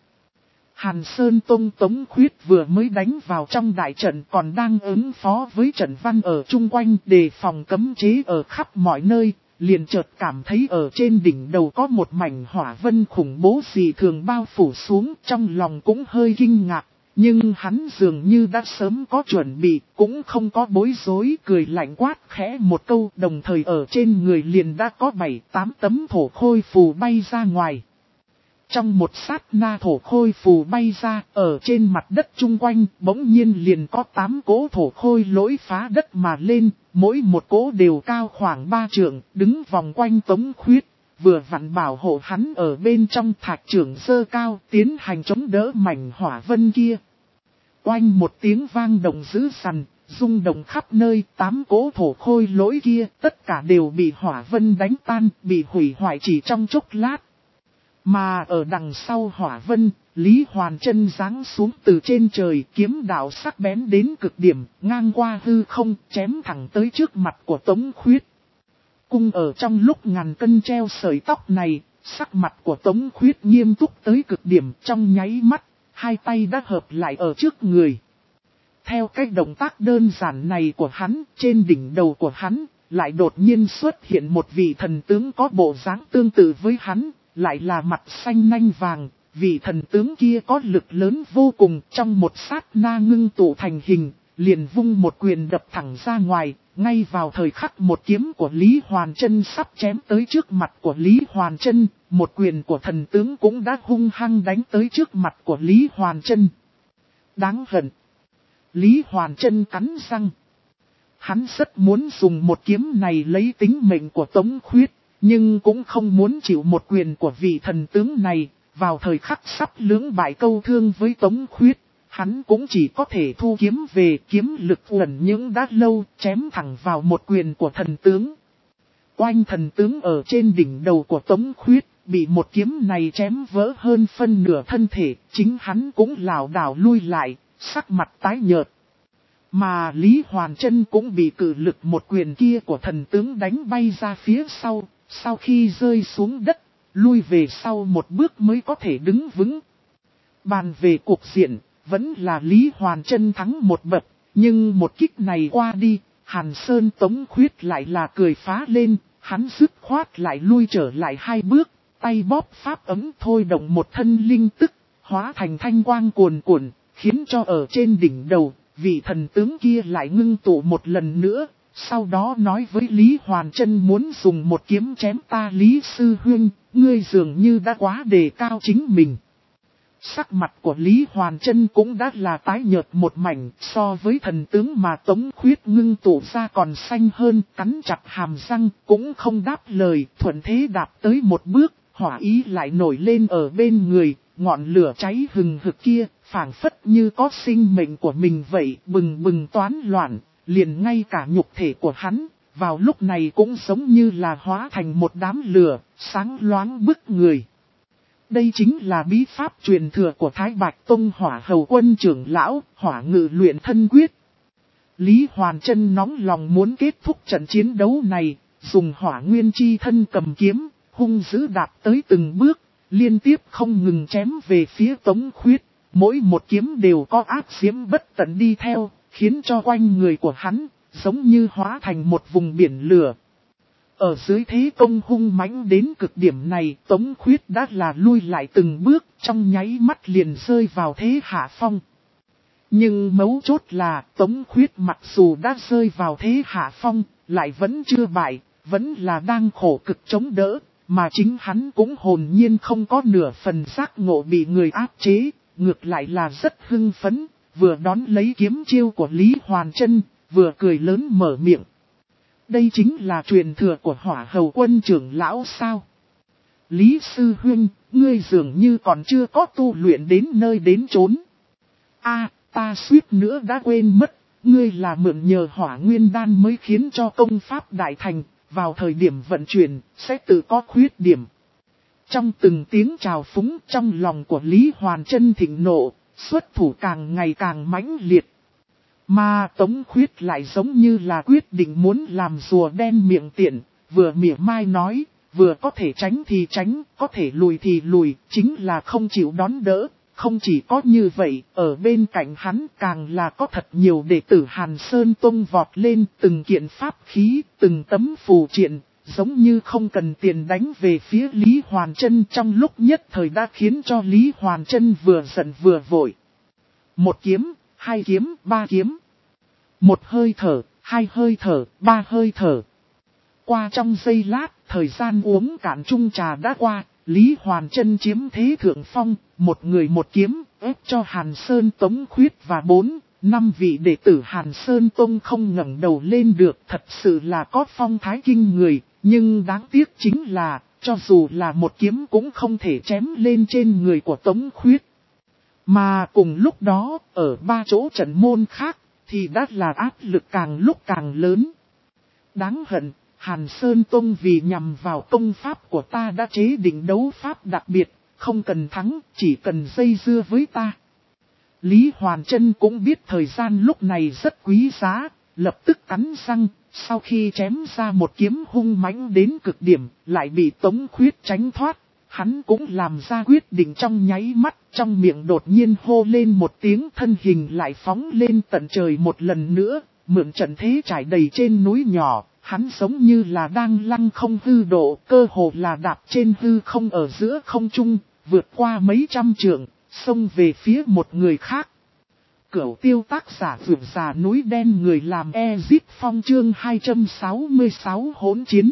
Hàn Sơn Tông Tống Khuyết vừa mới đánh vào trong đại trận còn đang ứng phó với trận văn ở chung quanh đề phòng cấm chế ở khắp mọi nơi, liền chợt cảm thấy ở trên đỉnh đầu có một mảnh hỏa vân khủng bố dị thường bao phủ xuống, trong lòng cũng hơi kinh ngạc, nhưng hắn dường như đã sớm có chuẩn bị, cũng không có bối rối, cười lạnh quát khẽ một câu, đồng thời ở trên người liền đã có bảy tám tấm thổ khôi phù bay ra ngoài. Trong một sát na thổ khôi phù bay ra, ở trên mặt đất chung quanh, bỗng nhiên liền có tám cỗ thổ khôi lỗi phá đất mà lên, mỗi một cỗ đều cao khoảng ba trượng, đứng vòng quanh Tống Khuyết. vừa vặn bảo hộ hắn ở bên trong thạch trưởng giơ cao tiến hành chống đỡ mảnh hỏa vân kia. Oanh một tiếng vang động dữ dằn, rung động khắp nơi, tám cỗ thổ khôi lỗi kia tất cả đều bị hỏa vân đánh tan, bị hủy hoại chỉ trong chốc lát. Mà ở đằng sau hỏa vân, Lý Hoàn Chân giáng xuống từ trên trời, kiếm đạo sắc bén đến cực điểm, ngang qua hư không, chém thẳng tới trước mặt của Tống Khuyết. Cung ở trong lúc ngàn cân treo sợi tóc này, sắc mặt của Tống Khuyết nghiêm túc tới cực điểm, trong nháy mắt, hai tay đã hợp lại ở trước người. Theo cách động tác đơn giản này của hắn, trên đỉnh đầu của hắn, lại đột nhiên xuất hiện một vị thần tướng có bộ dáng tương tự với hắn, lại là mặt xanh nanh vàng. Vị thần tướng kia có lực lớn vô cùng, trong một sát na ngưng tụ thành hình, liền vung một quyền đập thẳng ra ngoài, ngay vào thời khắc một kiếm của Lý Hoàn Chân sắp chém tới trước mặt của Lý Hoàn Chân, một quyền của thần tướng cũng đã hung hăng đánh tới trước mặt của Lý Hoàn Chân. Đáng hận. Lý Hoàn Chân cắn răng. Hắn rất muốn dùng một kiếm này lấy tính mệnh của Tống Khuyết, nhưng cũng không muốn chịu một quyền của vị thần tướng này. Vào thời khắc sắp lưỡng bại câu thương với Tống Khuyết, hắn cũng chỉ có thể thu kiếm về, kiếm lực uẩn những đã lâu, chém thẳng vào một quyền của thần tướng. Oanh, thần tướng ở trên đỉnh đầu của Tống Khuyết, bị một kiếm này chém vỡ hơn phân nửa thân thể, chính hắn cũng lảo đảo lui lại, sắc mặt tái nhợt. Mà Lý Hoàn Chân cũng bị cự lực một quyền kia của thần tướng đánh bay ra phía sau, sau khi rơi xuống đất, lui về sau một bước mới có thể đứng vững. Bàn về cuộc diện, vẫn là Lý Hoàn Chân thắng một bậc, nhưng một kích này qua đi, Hàn Sơn Tống Khuyết lại là cười phá lên, hắn dứt khoát lại lui trở lại hai bước, tay bóp pháp ấm thôi động một thân linh tức, hóa thành thanh quang cuồn cuộn, khiến cho ở trên đỉnh đầu, vị thần tướng kia lại ngưng tụ một lần nữa. Sau đó nói với Lý Hoàn Chân muốn dùng một kiếm chém ta Lý Sư Huynh, ngươi dường như đã quá đề cao chính mình. Sắc mặt của Lý Hoàn Chân cũng đã là tái nhợt một mảnh, so với thần tướng mà Tống Khuyết ngưng tụ ra còn xanh hơn, cắn chặt hàm răng, cũng không đáp lời, thuận thế đạp tới một bước, hỏa ý lại nổi lên ở bên người, ngọn lửa cháy hừng hực kia, phảng phất như có sinh mệnh của mình vậy, bừng bừng toán loạn. Liền ngay cả nhục thể của hắn, vào lúc này cũng giống như là hóa thành một đám lửa, sáng loáng bức người. Đây chính là bí pháp truyền thừa của Thái Bạch Tông Hỏa Hầu Quân trưởng lão, Hỏa Ngự Luyện Thân Quyết. Lý Hoàn Chân nóng lòng muốn kết thúc trận chiến đấu này, dùng hỏa nguyên chi thân cầm kiếm, hung dữ đạp tới từng bước, liên tiếp không ngừng chém về phía Tống Khuyết. Mỗi một kiếm đều có ác diễm bất tận đi theo, khiến cho quanh người của hắn, giống như hóa thành một vùng biển lửa. Ở dưới thế công hung mãnh đến cực điểm này, Tống Khuyết đã là lui lại từng bước, trong nháy mắt liền rơi vào thế hạ phong. Nhưng mấu chốt là, Tống Khuyết mặc dù đã rơi vào thế hạ phong, lại vẫn chưa bại, vẫn là đang khổ cực chống đỡ, mà chính hắn cũng hồn nhiên không có nửa phần giác ngộ bị người áp chế, ngược lại là rất hưng phấn. Vừa đón lấy kiếm chiêu của Lý Hoàn Chân, vừa cười lớn mở miệng. Đây chính là truyền thừa của Hỏa Hầu Quân trưởng lão sao? Lý Sư Huynh, ngươi dường như còn chưa có tu luyện đến nơi đến chốn. A, ta suýt nữa đã quên mất, ngươi là mượn nhờ hỏa nguyên đan mới khiến cho công pháp đại thành, vào thời điểm vận chuyển, sẽ tự có khuyết điểm. Trong từng tiếng chào phúng trong lòng của Lý Hoàn Chân thịnh nộ, xuất thủ càng ngày càng mãnh liệt. Mà Tống Khuyết lại giống như là quyết định muốn làm rùa đen miệng tiện, vừa mỉa mai nói, vừa có thể tránh thì tránh, có thể lùi thì lùi, chính là không chịu đón đỡ. Không chỉ có như vậy, ở bên cạnh hắn càng là có thật nhiều đệ tử Hàn Sơn Tông vọt lên từng kiện pháp khí, từng tấm phù triện, giống như không cần tiền đánh về phía Lý Hoàn Chân, trong lúc nhất thời đã khiến cho Lý Hoàn Chân vừa giận vừa vội. Một kiếm, hai kiếm, ba kiếm. Một hơi thở, hai hơi thở, ba hơi thở. Qua trong giây lát, thời gian uống cạn chung trà đã qua, Lý Hoàn Chân chiếm thế thượng phong, một người một kiếm, ép cho Hàn Sơn Tống Khuyết và bốn, năm vị đệ tử Hàn Sơn Tông không ngẩng đầu lên được, thật sự là có phong thái kinh người, nhưng đáng tiếc chính là, cho dù là một kiếm cũng không thể chém lên trên người của Tống Khuyết. Mà cùng lúc đó, ở ba chỗ trận môn khác, thì đã là áp lực càng lúc càng lớn. Đáng hận, Hàn Sơn Tông vì nhằm vào công pháp của ta đã chế định đấu pháp đặc biệt, không cần thắng, chỉ cần dây dưa với ta. Lý Hoàn Trân cũng biết thời gian lúc này rất quý giá, lập tức cắn răng, sau khi chém ra một kiếm hung mãnh đến cực điểm, lại bị Tống Khuyết tránh thoát. Hắn cũng làm ra quyết định trong nháy mắt, trong miệng đột nhiên hô lên một tiếng, thân hình lại phóng lên tận trời một lần nữa, mượn trận thế trải đầy trên núi nhỏ, hắn giống như là đang lăng không hư độ, cơ hồ là đạp trên hư không ở giữa không trung, vượt qua mấy trăm trượng, xông về phía một người khác. Cửu tiêu tác giả vượt già núi đen người làm Ezip Phong chương hai trăm sáu mươi sáu hỗn chiến.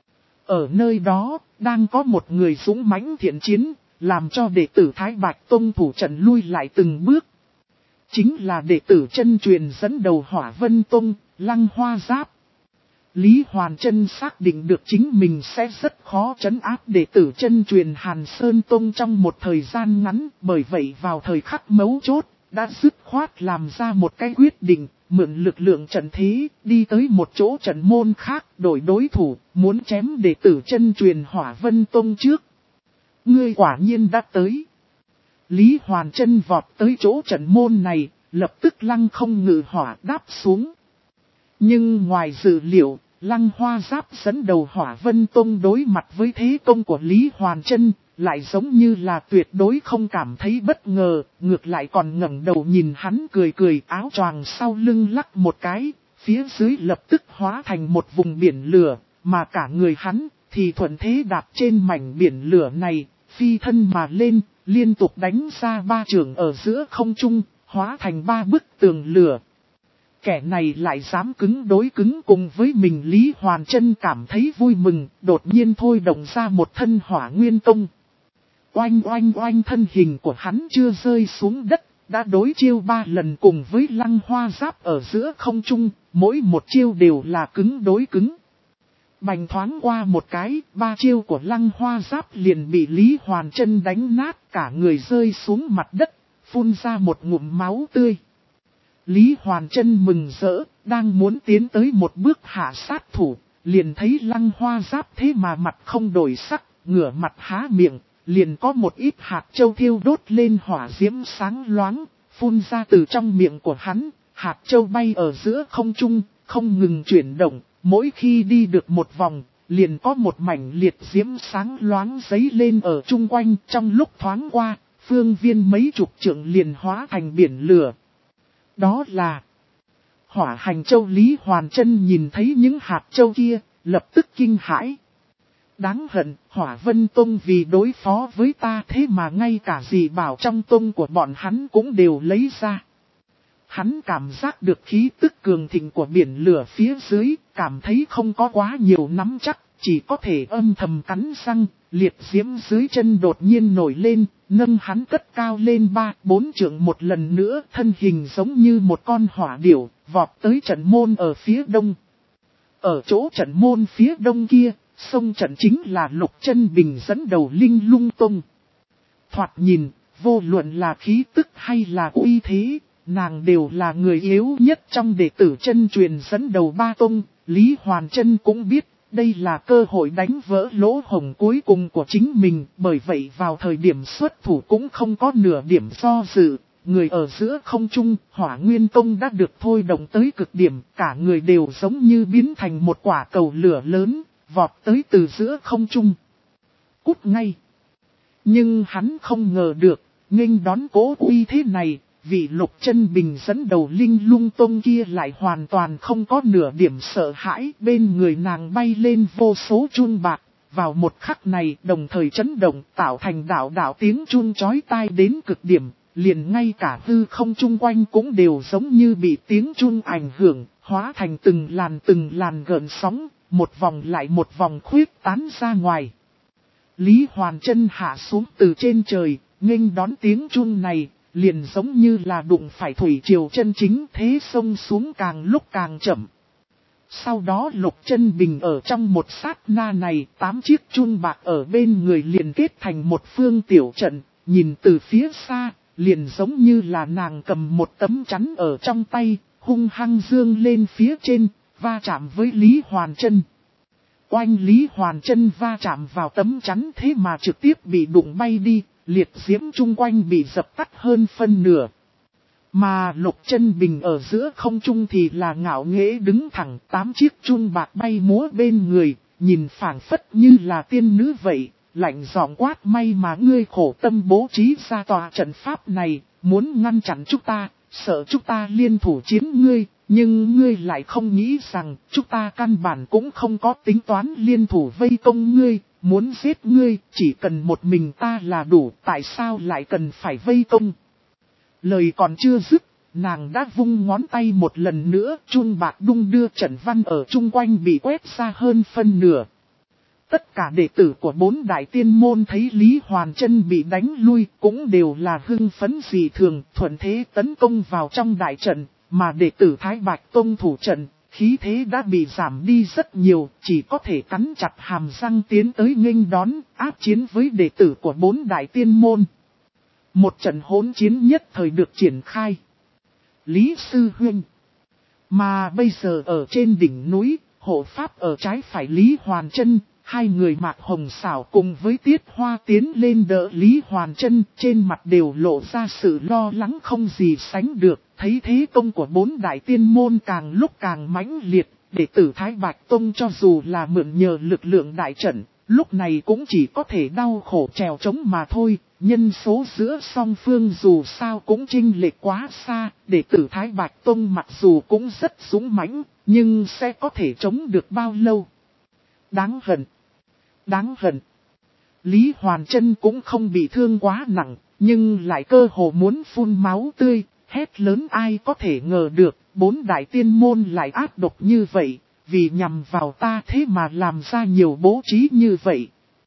Ở nơi đó, đang có một người dũng mãnh thiện chiến, làm cho đệ tử Thái Bạch Tông thủ trận lui lại từng bước. Chính là đệ tử chân truyền dẫn đầu Hỏa Vân Tông, Lăng Hoa Giáp. Lý Hoàn Trân xác định được chính mình sẽ rất khó trấn áp đệ tử chân truyền Hàn Sơn Tông trong một thời gian ngắn, bởi vậy vào thời khắc mấu chốt, đã dứt khoát làm ra một cái quyết định, mượn lực lượng trận thế, đi tới một chỗ trận môn khác, đổi đối thủ, muốn chém đệ tử chân truyền Hỏa Vân Tông trước. Ngươi quả nhiên đã tới. Lý Hoàn Trân vọt tới chỗ trận môn này, lập tức lăng không ngự hỏa đáp xuống. Nhưng ngoài dự liệu, Lăng Hoa Giáp dẫn đầu Hỏa Vân Tông đối mặt với thế công của Lý Hoàn Trân, lại giống như là tuyệt đối không cảm thấy bất ngờ, ngược lại còn ngẩng đầu nhìn hắn cười cười, áo choàng sau lưng lắc một cái, phía dưới lập tức hóa thành một vùng biển lửa, mà cả người hắn thì thuận thế đạp trên mảnh biển lửa này, phi thân mà lên, liên tục đánh ra ba chưởng ở giữa không trung, hóa thành ba bức tường lửa. Kẻ này lại dám cứng đối cứng cùng với mình. Lý Hoàn Trân cảm thấy vui mừng, đột nhiên thôi động ra một thân hỏa nguyên công. Oanh oanh oanh, thân hình của hắn chưa rơi xuống đất, đã đối chiêu ba lần cùng với Lăng Hoa Giáp ở giữa không trung, mỗi một chiêu đều là cứng đối cứng. Bành thoáng qua một cái, ba chiêu của Lăng Hoa Giáp liền bị Lý Hoàn Trân đánh nát, cả người rơi xuống mặt đất, phun ra một ngụm máu tươi. Lý Hoàn Trân mừng rỡ, đang muốn tiến tới một bước hạ sát thủ, liền thấy Lăng Hoa Giáp thế mà mặt không đổi sắc, ngửa mặt há miệng, liền có một ít hạt châu thiêu đốt lên hỏa diễm sáng loáng, phun ra từ trong miệng của hắn, hạt châu bay ở giữa không trung, không ngừng chuyển động, mỗi khi đi được một vòng, liền có một mảnh liệt diễm sáng loáng giấy lên ở chung quanh, trong lúc thoáng qua, phương viên mấy chục trượng liền hóa thành biển lửa. Đó là Hỏa Hành Châu. Lý Hoàn Trân nhìn thấy những hạt châu kia, lập tức kinh hãi. Đáng hận, Hỏa Vân Tông vì đối phó với ta thế mà ngay cả dị bảo trong tông của bọn hắn cũng đều lấy ra. Hắn cảm giác được khí tức cường thịnh của biển lửa phía dưới, cảm thấy không có quá nhiều nắm chắc, chỉ có thể âm thầm cắn răng, liệt diễm dưới chân đột nhiên nổi lên, nâng hắn cất cao lên ba, bốn trượng một lần nữa, thân hình giống như một con hỏa điểu, vọt tới trận môn ở phía đông. Ở chỗ trận môn phía đông kia, sông trận chính là Lục Chân Bình dẫn đầu Linh Lung Tông. Thoạt nhìn, vô luận là khí tức hay là uy thế, nàng đều là người yếu nhất trong đệ tử chân truyền dẫn đầu ba tông. Lý Hoàn Trân cũng biết, đây là cơ hội đánh vỡ lỗ hổng cuối cùng của chính mình, bởi vậy vào thời điểm xuất thủ cũng không có nửa điểm do dự. Người ở giữa không trung, Hỏa Nguyên Công đã được thôi động tới cực điểm, cả người đều giống như biến thành một quả cầu lửa lớn, vọt tới từ giữa không trung. Cút ngay! Nhưng hắn không ngờ được, nghênh đón cố uy thế này, vị Lục Chân Bình dẫn đầu Linh Lung Tông kia lại hoàn toàn không có nửa điểm sợ hãi. Bên người nàng bay lên vô số chun bạc, vào một khắc này đồng thời chấn động, tạo thành đạo đạo tiếng chun chói tai đến cực điểm, liền ngay cả hư không chung quanh cũng đều giống như bị tiếng chun ảnh hưởng, hóa thành từng làn từng làn gợn sóng, một vòng lại một vòng khuyết tán ra ngoài. Lý Hoàn Trân hạ xuống từ trên trời, nghênh đón tiếng chun này, liền giống như là đụng phải thủy triều chân chính, thế sông xuống càng lúc càng chậm. Sau đó Lục Chân Bình ở trong một sát na này, tám chiếc chun bạc ở bên người liền kết thành một phương tiểu trận, nhìn từ phía xa, liền giống như là nàng cầm một tấm chắn ở trong tay, hung hăng dương lên phía trên, va chạm với Lý Hoàn Trân. Oanh, Lý Hoàn Trân va chạm vào tấm chắn thế mà trực tiếp bị đụng bay đi, liệt diễm chung quanh bị dập tắt hơn phân nửa. Mà Lục Chân Bình ở giữa không trung thì là ngạo nghễ đứng thẳng, tám chiếc chun bạc bay múa bên người, nhìn phảng phất như là tiên nữ vậy, lạnh giọng quát: may mà ngươi khổ tâm bố trí ra tòa trận pháp này, muốn ngăn chặn chúng ta, sợ chúng ta liên thủ chiến ngươi, nhưng ngươi lại không nghĩ rằng chúng ta căn bản cũng không có tính toán liên thủ vây công ngươi, muốn giết ngươi, chỉ cần một mình ta là đủ, tại sao lại cần phải vây công? Lời còn chưa dứt, nàng đã vung ngón tay một lần nữa, chun bạc đung đưa, trận văn ở chung quanh bị quét ra hơn phân nửa. Tất cả đệ tử của bốn đại tiên môn thấy Lý Hoàn Trân bị đánh lui cũng đều là hưng phấn dị thường, thuận thế tấn công vào trong đại trận, mà đệ tử Thái Bạch Tông thủ trận, khí thế đã bị giảm đi rất nhiều, chỉ có thể cắn chặt hàm răng tiến tới nghênh đón, áp chiến với đệ tử của bốn đại tiên môn. Một trận hỗn chiến nhất thời được triển khai. Lý Sư Huynh. Mà bây giờ ở trên đỉnh núi, hộ pháp ở trái phải Lý Hoàn Trân, hai người Mạc Hồng Sảo cùng với Tiết Hoa tiến lên đỡ Lý Hoàn Trân, trên mặt đều lộ ra sự lo lắng không gì sánh được, thấy thế công của bốn đại tiên môn càng lúc càng mãnh liệt, đệ tử Thái Bạch Tông cho dù là mượn nhờ lực lượng đại trận, lúc này cũng chỉ có thể đau khổ trèo trống mà thôi, nhân số giữa song phương dù sao cũng chênh lệch quá xa, đệ tử Thái Bạch Tông mặc dù cũng rất dũng mãnh, nhưng sẽ có thể chống được bao lâu? Đáng hận! Đáng hận! Lý Hoàn Trân cũng không bị thương quá nặng, nhưng lại cơ hồ muốn phun máu tươi, hét lớn ai có thể ngờ được, bốn đại tiên môn lại ác độc như vậy, vì nhằm vào ta thế mà làm ra nhiều bố trí như vậy.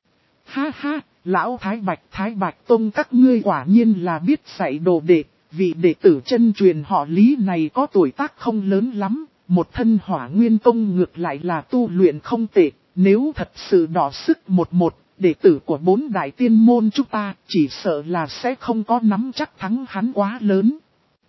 Ha ha, lão Thái Bạch Thái Bạch Tông các ngươi quả nhiên là biết dạy đồ đệ, vì đệ tử chân truyền họ Lý này có tuổi tác không lớn lắm, một thân hỏa nguyên công ngược lại là tu luyện không tệ, nếu thật sự đỏ sức một một, đệ tử của bốn đại tiên môn chúng ta chỉ sợ là sẽ không có nắm chắc thắng hắn quá lớn.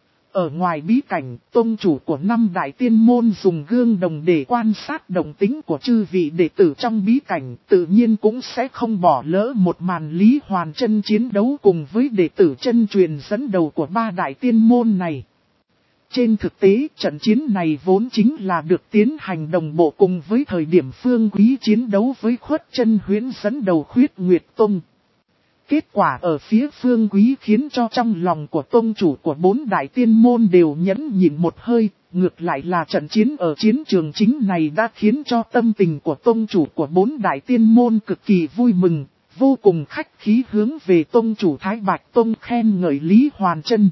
Ở ngoài bí cảnh, tông chủ của năm đại tiên môn dùng gương đồng để quan sát động tính của chư vị đệ tử trong bí cảnh, tự nhiên cũng sẽ không bỏ lỡ một màn Lý Hoàn Trân chiến đấu cùng với đệ tử chân truyền dẫn đầu của ba đại tiên môn này. Trên thực tế, trận chiến này vốn chính là được tiến hành đồng bộ cùng với thời điểm Phương Quý chiến đấu với Khuất Chân Huyễn dẫn đầu Khuyết Nguyệt Tông. Kết quả ở phía Phương Quý khiến cho trong lòng của tông chủ của bốn đại tiên môn đều nhẫn nhịn một hơi, ngược lại là trận chiến ở chiến trường chính này đã khiến cho tâm tình của tông chủ của bốn đại tiên môn cực kỳ vui mừng, vô cùng khách khí hướng về tông chủ Thái Bạch Tông khen ngợi Lý Hoàn Trân.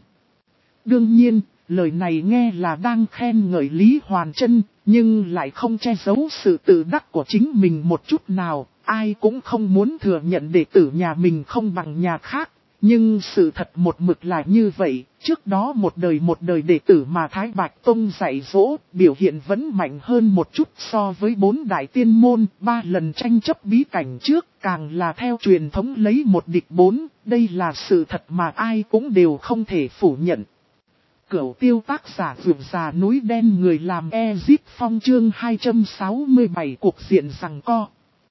Đương nhiên, lời này nghe là đang khen ngợi Lý Hoàn Trân, nhưng lại không che giấu sự tự đắc của chính mình một chút nào. Ai cũng không muốn thừa nhận đệ tử nhà mình không bằng nhà khác, nhưng sự thật một mực là như vậy, trước đó một đời một đời đệ tử mà Thái Bạch Tông dạy dỗ, biểu hiện vẫn mạnh hơn một chút so với bốn đại tiên môn, ba lần tranh chấp bí cảnh trước, càng là theo truyền thống lấy một địch bốn, đây là sự thật mà ai cũng đều không thể phủ nhận. Cửu tiêu tác giả vượt già núi đen người làm Ezip Phong chương hai trăm sáu mươi bảy cuộc diện giằng co.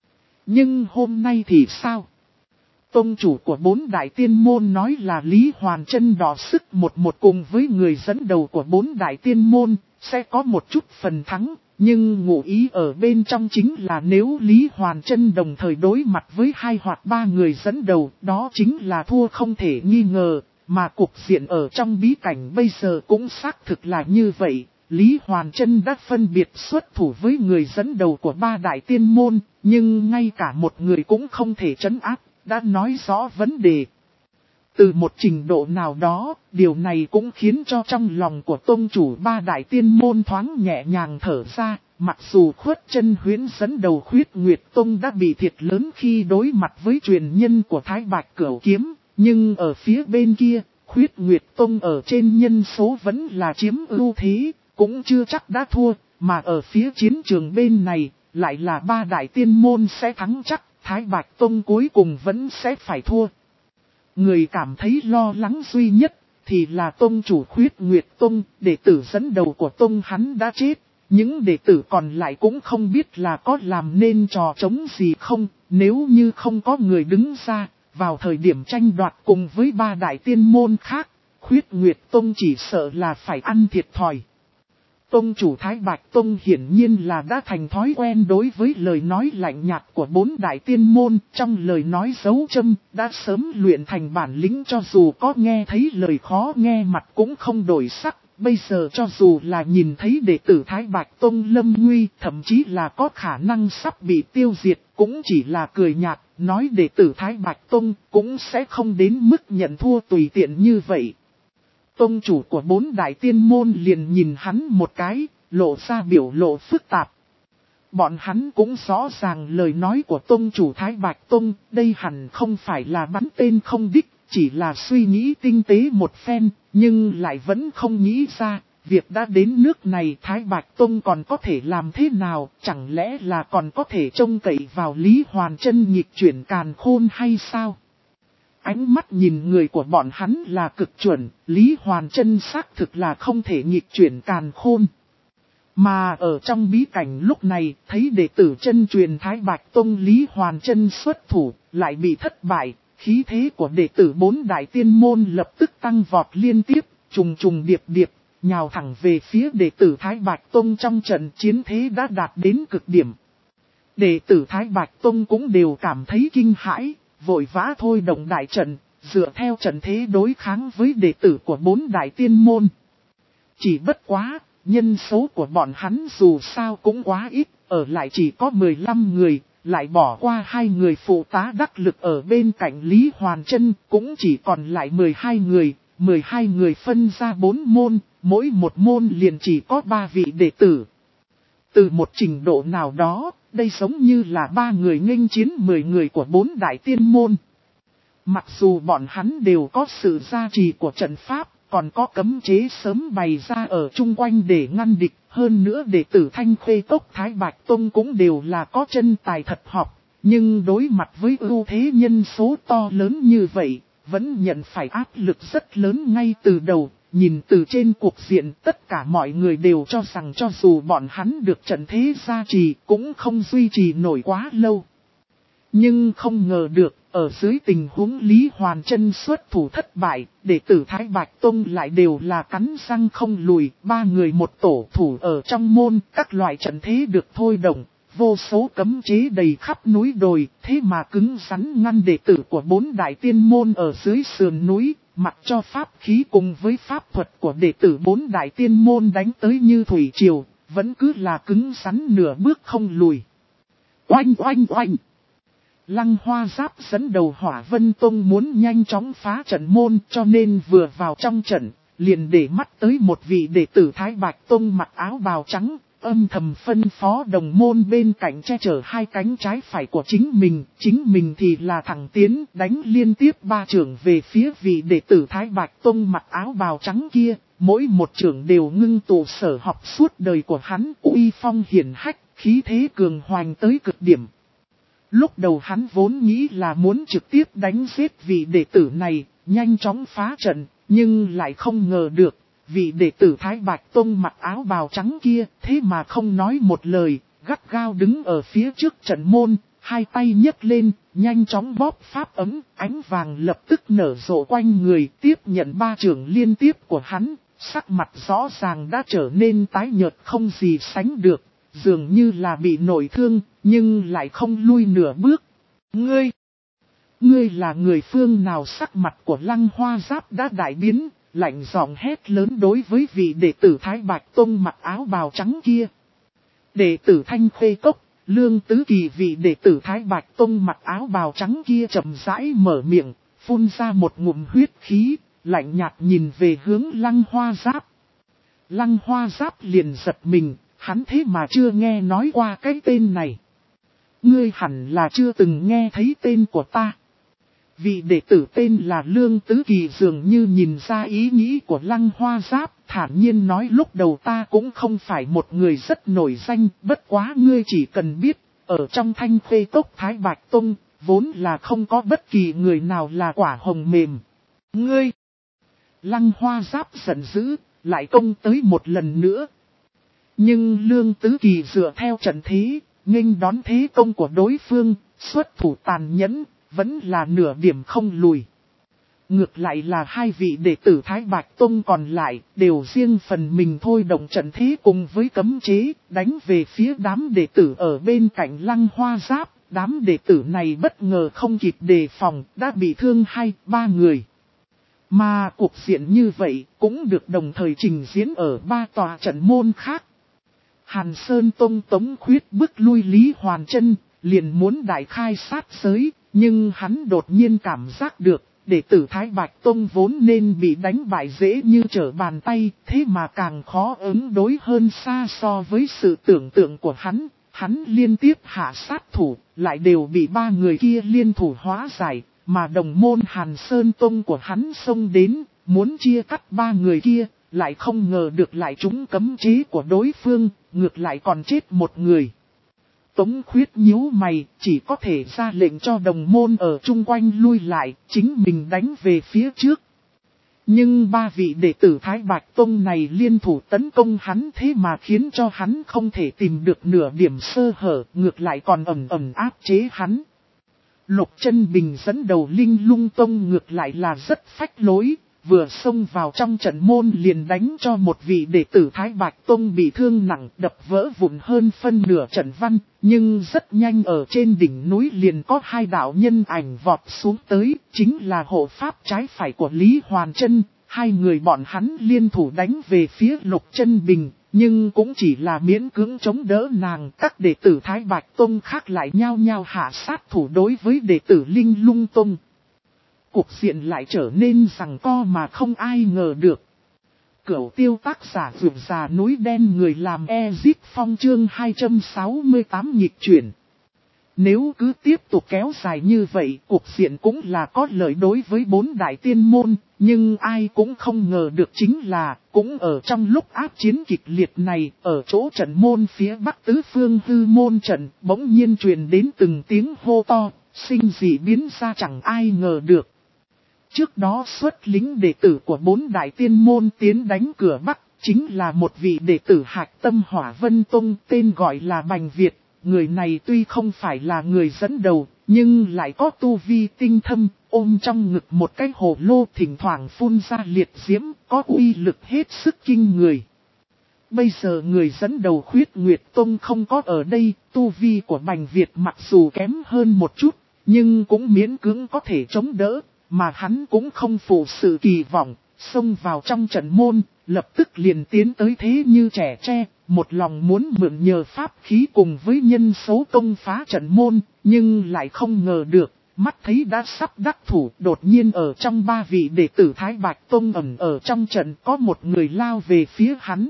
Nhưng hôm nay thì sao? Tông chủ của bốn đại tiên môn nói là Lý Hoàn Trân đỏ sức một một cùng với người dẫn đầu của bốn đại tiên môn, sẽ có một chút phần thắng, nhưng ngụ ý ở bên trong chính là nếu Lý Hoàn Trân đồng thời đối mặt với hai hoặc ba người dẫn đầu, đó chính là thua không thể nghi ngờ, mà cục diện ở trong bí cảnh bây giờ cũng xác thực là như vậy. Lý Hoàn Trân đã phân biệt xuất thủ với người dẫn đầu của ba đại tiên môn, nhưng ngay cả một người cũng không thể trấn áp, đã nói rõ vấn đề. Từ một trình độ nào đó, điều này cũng khiến cho trong lòng của tông chủ ba đại tiên môn thoáng nhẹ nhàng thở ra, mặc dù Khuất Chân Huyễn dẫn đầu Khuyết Nguyệt Tông đã bị thiệt lớn khi đối mặt với truyền nhân của Thái Bạch Cửu Kiếm, nhưng ở phía bên kia, Khuyết Nguyệt Tông ở trên nhân số vẫn là chiếm ưu thế. Cũng chưa chắc đã thua, mà ở phía chiến trường bên này, lại là ba đại tiên môn sẽ thắng chắc, Thái Bạch Tông cuối cùng vẫn sẽ phải thua. Người cảm thấy lo lắng duy nhất, thì là tông chủ Khuyết Nguyệt Tông, đệ tử dẫn đầu của tông hắn đã chết. Những đệ tử còn lại cũng không biết là có làm nên trò chống gì không, nếu như không có người đứng ra, vào thời điểm tranh đoạt cùng với ba đại tiên môn khác, Khuyết Nguyệt Tông chỉ sợ là phải ăn thiệt thòi. Tông chủ Thái Bạch Tông hiển nhiên là đã thành thói quen đối với lời nói lạnh nhạt của bốn đại tiên môn, trong lời nói dấu châm, đã sớm luyện thành bản lĩnh cho dù có nghe thấy lời khó nghe mặt cũng không đổi sắc. Bây giờ cho dù là nhìn thấy đệ tử Thái Bạch Tông lâm nguy, thậm chí là có khả năng sắp bị tiêu diệt, cũng chỉ là cười nhạt, nói đệ tử Thái Bạch Tông cũng sẽ không đến mức nhận thua tùy tiện như vậy. Tông chủ của bốn đại tiên môn liền nhìn hắn một cái, lộ ra biểu lộ phức tạp. Bọn hắn cũng rõ ràng lời nói của tông chủ Thái Bạch Tông, đây hẳn không phải là bắn tên không đích, chỉ là suy nghĩ tinh tế một phen, nhưng lại vẫn không nghĩ ra, việc đã đến nước này Thái Bạch Tông còn có thể làm thế nào, chẳng lẽ là còn có thể trông cậy vào Lý Hoàn Chân nghịch chuyển càn khôn hay sao? Ánh mắt nhìn người của bọn hắn là cực chuẩn, Lý Hoàn Chân xác thực là không thể nghịch chuyển càn khôn. Mà ở trong bí cảnh lúc này, thấy đệ tử chân truyền Thái Bạch Tông Lý Hoàn Chân xuất thủ, lại bị thất bại, khí thế của đệ tử bốn đại tiên môn lập tức tăng vọt liên tiếp, trùng trùng điệp điệp, nhào thẳng về phía đệ tử Thái Bạch Tông trong trận chiến thế đã đạt đến cực điểm. Đệ tử Thái Bạch Tông cũng đều cảm thấy kinh hãi, vội vã thôi động đại trận, dựa theo trận thế đối kháng với đệ tử của bốn đại tiên môn. Chỉ bất quá, nhân số của bọn hắn dù sao cũng quá ít, ở lại chỉ có mười lăm người, lại bỏ qua hai người phụ tá đắc lực ở bên cạnh Lý Hoàn Chân, cũng chỉ còn lại mười hai người, mười hai người phân ra bốn môn, mỗi một môn liền chỉ có ba vị đệ tử. Từ một trình độ nào đó, đây giống như là ba người nghênh chiến mười người của bốn đại tiên môn. Mặc dù bọn hắn đều có sự gia trì của trận pháp, còn có cấm chế sớm bày ra ở chung quanh để ngăn địch, hơn nữa đệ tử Thanh Khuê Cốc Thái Bạch Tông cũng đều là có chân tài thật học, nhưng đối mặt với ưu thế nhân số to lớn như vậy, vẫn nhận phải áp lực rất lớn ngay từ đầu. Nhìn từ trên cuộc diện tất cả mọi người đều cho rằng cho dù bọn hắn được trận thế gia trì cũng không duy trì nổi quá lâu. Nhưng không ngờ được, ở dưới tình huống Lý Hoàn Chân xuất thủ thất bại, đệ tử Thái Bạch Tông lại đều là cắn răng không lùi, ba người một tổ thủ ở trong môn, các loại trận thế được thôi động, vô số cấm chế đầy khắp núi đồi, thế mà cứng rắn ngăn đệ tử của bốn đại tiên môn ở dưới sườn núi. Mặc cho pháp khí cùng với pháp thuật của đệ tử bốn đại tiên môn đánh tới như thủy triều, vẫn cứ là cứng rắn nửa bước không lùi. Oanh oanh oanh! Lăng Hoa Giáp dẫn đầu Hỏa Vân Tông muốn nhanh chóng phá trận môn, cho nên vừa vào trong trận, liền để mắt tới một vị đệ tử Thái Bạch Tông mặc áo bào trắng, âm thầm phân phó đồng môn bên cạnh che chở hai cánh trái phải của chính mình, chính mình thì là thẳng tiến đánh liên tiếp ba trưởng về phía vị đệ tử Thái Bạch Tông mặc áo bào trắng kia, mỗi một trưởng đều ngưng tụ sở học suốt đời của hắn, uy phong hiển hách, khí thế cường hoành tới cực điểm. Lúc đầu hắn vốn nghĩ là muốn trực tiếp đánh giết vị đệ tử này, nhanh chóng phá trận, nhưng lại không ngờ được. Vị đệ tử Thái Bạch Tông mặc áo bào trắng kia, thế mà không nói một lời, gắt gao đứng ở phía trước trận môn, hai tay nhấc lên, nhanh chóng bóp pháp ấm, ánh vàng lập tức nở rộ quanh người, tiếp nhận ba trưởng liên tiếp của hắn, sắc mặt rõ ràng đã trở nên tái nhợt không gì sánh được, dường như là bị nổi thương, nhưng lại không lui nửa bước. Ngươi! Ngươi là người phương nào? Sắc mặt của Lăng Hoa Giáp đã đại biến. Lạnh giọng hét lớn đối với vị đệ tử Thái Bạch Tông mặc áo bào trắng kia. Đệ tử Thanh Khuê Cốc, Lương Tứ Kỳ vị đệ tử Thái Bạch Tông mặc áo bào trắng kia chậm rãi mở miệng, phun ra một ngụm huyết khí, lạnh nhạt nhìn về hướng Lăng Hoa Giáp. Lăng Hoa Giáp liền giật mình, hắn thế mà chưa nghe nói qua cái tên này. Ngươi hẳn là chưa từng nghe thấy tên của ta. Vị đệ tử tên là Lương Tứ Kỳ dường như nhìn ra ý nghĩ của Lăng Hoa Giáp, thản nhiên nói lúc đầu ta cũng không phải một người rất nổi danh, bất quá ngươi chỉ cần biết, ở trong Thanh Khê Cốc Thái Bạch Tông, vốn là không có bất kỳ người nào là quả hồng mềm. Ngươi! Lăng Hoa Giáp giận dữ, lại công tới một lần nữa. Nhưng Lương Tứ Kỳ dựa theo trận thế, nghênh đón thế công của đối phương, xuất thủ tàn nhẫn, vẫn là nửa điểm không lùi. Ngược lại là hai vị đệ tử Thái Bạch Tông còn lại, đều riêng phần mình thôi động trận thế cùng với cấm chế, đánh về phía đám đệ tử ở bên cạnh Lăng Hoa Giáp. Đám đệ tử này bất ngờ không kịp đề phòng, đã bị thương hai, ba người. Mà cuộc diện như vậy, cũng được đồng thời trình diễn ở ba tòa trận môn khác. Hàn Sơn Tông Tống Khuyết bức lui Lý Hoàn Chân, liền muốn đại khai sát giới, nhưng hắn đột nhiên cảm giác được, đệ tử Thái Bạch Tông vốn nên bị đánh bại dễ như trở bàn tay, thế mà càng khó ứng đối hơn xa so với sự tưởng tượng của hắn. Hắn liên tiếp hạ sát thủ, lại đều bị ba người kia liên thủ hóa giải, mà đồng môn Hàn Sơn Tông của hắn xông đến, muốn chia cắt ba người kia, lại không ngờ được lại trúng cấm chế của đối phương, ngược lại còn chết một người. Tống Khuyết nhíu mày, chỉ có thể ra lệnh cho đồng môn ở chung quanh lui lại, chính mình đánh về phía trước. Nhưng ba vị đệ tử Thái Bạch Tông này liên thủ tấn công hắn thế mà khiến cho hắn không thể tìm được nửa điểm sơ hở, ngược lại còn ẩn ẩn áp chế hắn. Lục Chân Bình dẫn đầu Linh Lung Tông ngược lại là rất phách lối, vừa xông vào trong trận môn liền đánh cho một vị đệ tử Thái Bạch Tông bị thương nặng, đập vỡ vụn hơn phân nửa trận văn, nhưng rất nhanh ở trên đỉnh núi liền có hai đạo nhân ảnh vọt xuống tới, chính là hộ pháp trái phải của Lý Hoàn Chân. Hai người bọn hắn liên thủ đánh về phía Lục Chân Bình, nhưng cũng chỉ là miễn cưỡng chống đỡ nàng. Các đệ tử Thái Bạch Tông khác lại nhao nhao hạ sát thủ đối với đệ tử Linh Lung Tông. Cuộc diện lại trở nên giằng co mà không ai ngờ được. Cửu Tiêu tác giả Dược Già Núi Đen người làm Ezip Phong chương hai trăm sáu mươi tám nghịch chuyển. Nếu cứ tiếp tục kéo dài như vậy, cuộc diện cũng là có lợi đối với bốn đại tiên môn, nhưng ai cũng không ngờ được chính là, cũng ở trong lúc áp chiến kịch liệt này, ở chỗ trận môn phía bắc tứ phương hư môn trận, bỗng nhiên truyền đến từng tiếng hô to, sinh dị biến ra chẳng ai ngờ được. Trước đó xuất lính đệ tử của bốn đại tiên môn tiến đánh cửa Bắc, chính là một vị đệ tử Hạc Tâm Hỏa Vân Tông tên gọi là Bành Việt. Người này tuy không phải là người dẫn đầu, nhưng lại có tu vi tinh thâm, ôm trong ngực một cái hồ lô thỉnh thoảng phun ra liệt diễm, có uy lực hết sức kinh người. Bây giờ người dẫn đầu Khuyết Nguyệt Tông không có ở đây, tu vi của Bành Việt mặc dù kém hơn một chút, nhưng cũng miễn cưỡng có thể chống đỡ. Mà hắn cũng không phụ sự kỳ vọng, xông vào trong trận môn, lập tức liền tiến tới thế như trẻ tre, một lòng muốn mượn nhờ pháp khí cùng với nhân số công phá trận môn, nhưng lại không ngờ được, mắt thấy đã sắp đắc thủ, đột nhiên ở trong ba vị đệ tử Thái Bạch Tông ẩn ở trong trận có một người lao về phía hắn.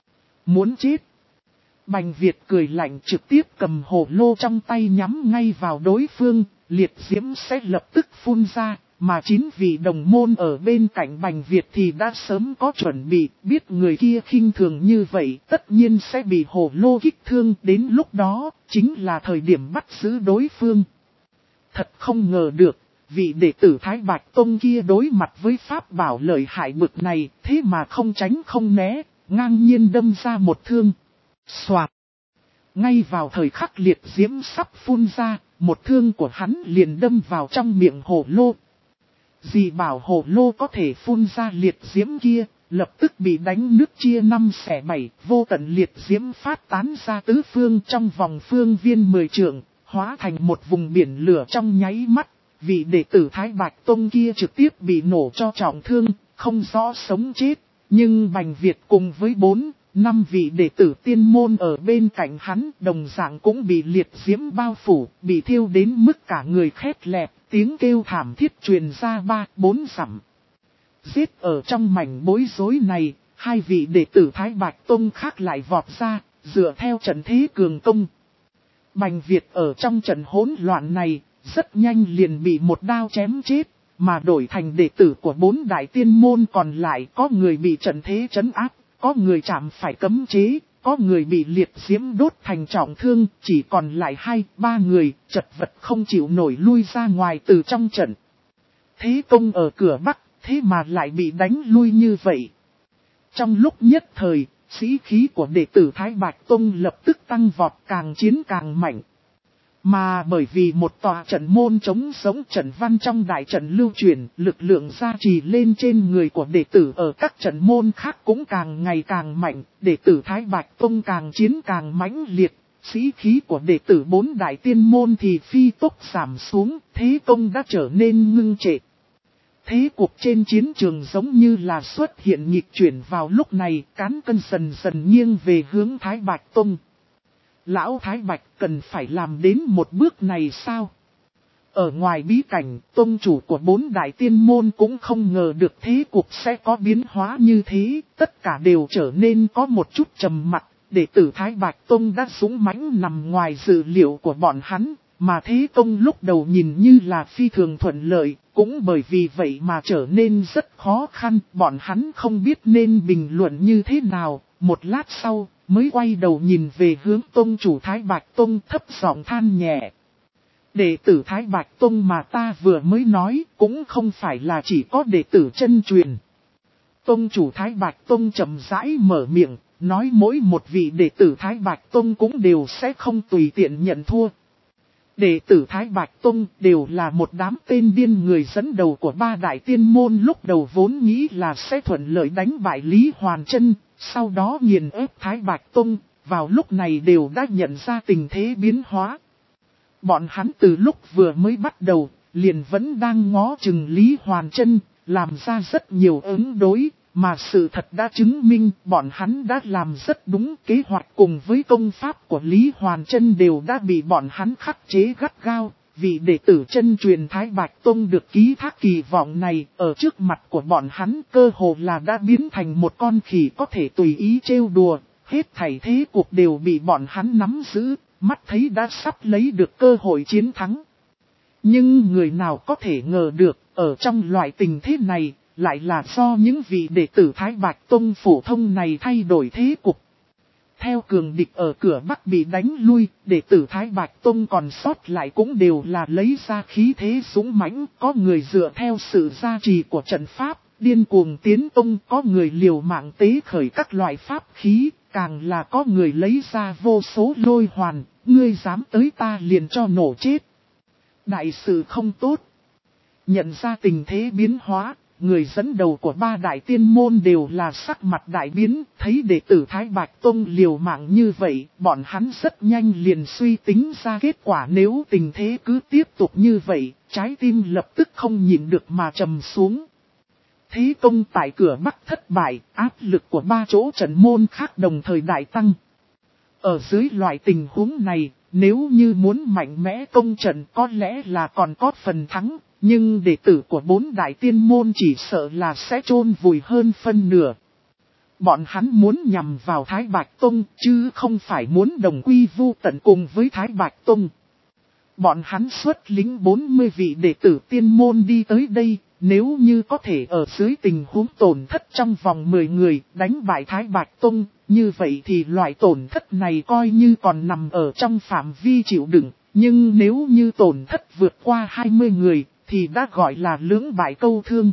Muốn chết. Bành Việt cười lạnh trực tiếp cầm hồ lô trong tay nhắm ngay vào đối phương, liệt diễm sẽ lập tức phun ra. Mà chín vị đồng môn ở bên cạnh Bành Việt thì đã sớm có chuẩn bị, biết người kia khinh thường như vậy, tất nhiên sẽ bị hồ lô kích thương, đến lúc đó, chính là thời điểm bắt giữ đối phương. Thật không ngờ được, vị đệ tử Thái Bạch Tông kia đối mặt với pháp bảo lợi hại bực này, thế mà không tránh không né, ngang nhiên đâm ra một thương. Soạt! Ngay vào thời khắc liệt diễm sắp phun ra, một thương của hắn liền đâm vào trong miệng hồ lô. Dì bảo hồ lô có thể phun ra liệt diễm kia, lập tức bị đánh nứt chia năm xẻ bảy, vô tận liệt diễm phát tán ra tứ phương trong vòng phương viên mười trượng, hóa thành một vùng biển lửa trong nháy mắt. Vị đệ tử Thái Bạch Tông kia trực tiếp bị nổ cho trọng thương, không rõ sống chết, nhưng Bành Việt cùng với bốn, năm vị đệ tử tiên môn ở bên cạnh hắn đồng dạng cũng bị liệt diễm bao phủ, bị thiêu đến mức cả người khét lẹt. Tiếng kêu thảm thiết truyền ra ba, bốn dặm. Giết ở trong mảnh bối rối này, hai vị đệ tử Thái Bạch Tông khác lại vọt ra, dựa theo trận thế cường công. Bành Việt ở trong trận hỗn loạn này, rất nhanh liền bị một đao chém chết. mà đổi thành đệ tử của bốn đại tiên môn còn lại, có người bị trận thế trấn áp, có người chạm phải cấm chế, có người bị liệt diễm đốt thành trọng thương, chỉ còn lại hai, ba người, chật vật không chịu nổi lui ra ngoài từ trong trận. Thế Công ở cửa Bắc, thế mà lại bị đánh lui như vậy. Trong lúc nhất thời, sĩ khí của đệ tử Thái Bạch Tông lập tức tăng vọt, càng chiến càng mạnh. Mà bởi vì một tòa trận môn chống sống trận văn trong đại trận lưu truyền, lực lượng gia trì lên trên người của đệ tử ở các trận môn khác cũng càng ngày càng mạnh, đệ tử Thái Bạch Tông càng chiến càng mãnh liệt, sĩ khí của đệ tử bốn đại tiên môn thì phi tốc giảm xuống, thế công đã trở nên ngưng trệ. Thế cuộc trên chiến trường giống như là xuất hiện nhịp chuyển vào lúc này, cán cân dần dần nghiêng về hướng Thái Bạch Tông. Lão Thái Bạch cần phải làm đến một bước này sao? Ở ngoài bí cảnh, tông chủ của bốn đại tiên môn cũng không ngờ được thế cuộc sẽ có biến hóa như thế, tất cả đều trở nên có một chút trầm mặc. Đệ tử Thái Bạch Tông đã dũng mãnh nằm ngoài dự liệu của bọn hắn, mà thế công lúc đầu nhìn như là phi thường thuận lợi, cũng bởi vì vậy mà trở nên rất khó khăn, bọn hắn không biết nên bình luận như thế nào. Một lát sau, mới quay đầu nhìn về hướng tông chủ Thái Bạch Tông, thấp giọng than nhẹ. Đệ tử Thái Bạch Tông mà ta vừa mới nói cũng không phải là chỉ có đệ tử chân truyền. Tông chủ Thái Bạch Tông chậm rãi mở miệng, nói mỗi một vị đệ tử Thái Bạch Tông cũng đều sẽ không tùy tiện nhận thua. Đệ tử Thái Bạch Tông đều là một đám tên điên, người dẫn đầu của ba đại tiên môn lúc đầu vốn nghĩ là sẽ thuận lợi đánh bại Lý Hoàn Chân, sau đó nghiền ép Thái Bạch Tông, vào lúc này đều đã nhận ra tình thế biến hóa. Bọn hắn từ lúc vừa mới bắt đầu, liền vẫn đang ngó chừng Lý Hoàn Chân, làm ra rất nhiều ứng đối, mà sự thật đã chứng minh bọn hắn đã làm rất đúng. Kế hoạch cùng với công pháp của Lý Hoàn Chân đều đã bị bọn hắn khắc chế gắt gao. Vị đệ tử chân truyền Thái Bạch Tông được ký thác kỳ vọng này ở trước mặt của bọn hắn cơ hồ là đã biến thành một con khỉ có thể tùy ý trêu đùa. Hết thảy thế cuộc đều bị bọn hắn nắm giữ, mắt thấy đã sắp lấy được cơ hội chiến thắng. Nhưng người nào có thể ngờ được, ở trong loại tình thế này, lại là do những vị đệ tử Thái Bạch Tông phổ thông này thay đổi thế cục. Theo cường địch ở cửa Bắc bị đánh lui, đệ tử Thái Bạch Tông còn sót lại cũng đều là lấy ra khí thế dũng mãnh, có người dựa theo sự gia trì của trận pháp, điên cuồng tiến tông, có người liều mạng tế khởi các loại pháp khí, càng là có người lấy ra vô số lôi hoàn, ngươi dám tới ta liền cho nổ chết. Đại sự không tốt. Nhận ra tình thế biến hóa, người dẫn đầu của ba đại tiên môn đều là sắc mặt đại biến, thấy đệ tử Thái Bạch Tông liều mạng như vậy, bọn hắn rất nhanh liền suy tính ra kết quả. Nếu tình thế cứ tiếp tục như vậy, trái tim lập tức không nhịn được mà trầm xuống. Thế công tại cửa Bắc thất bại, áp lực của ba chỗ trận môn khác đồng thời đại tăng. Ở dưới loại tình huống này, nếu như muốn mạnh mẽ công trận có lẽ là còn có phần thắng. Nhưng đệ tử của bốn đại tiên môn chỉ sợ là sẽ chôn vùi hơn phân nửa. Bọn hắn muốn nhằm vào Thái Bạch Tông chứ không phải muốn đồng quy vu tận cùng với Thái Bạch Tông. Bọn hắn xuất lính bốn mươi vị đệ tử tiên môn đi tới đây, nếu như có thể ở dưới tình huống tổn thất trong vòng mười người đánh bại Thái Bạch Tông, như vậy thì loại tổn thất này coi như còn nằm ở trong phạm vi chịu đựng. Nhưng nếu như tổn thất vượt qua hai mươi người, thì đã gọi là lưỡng bại câu thương.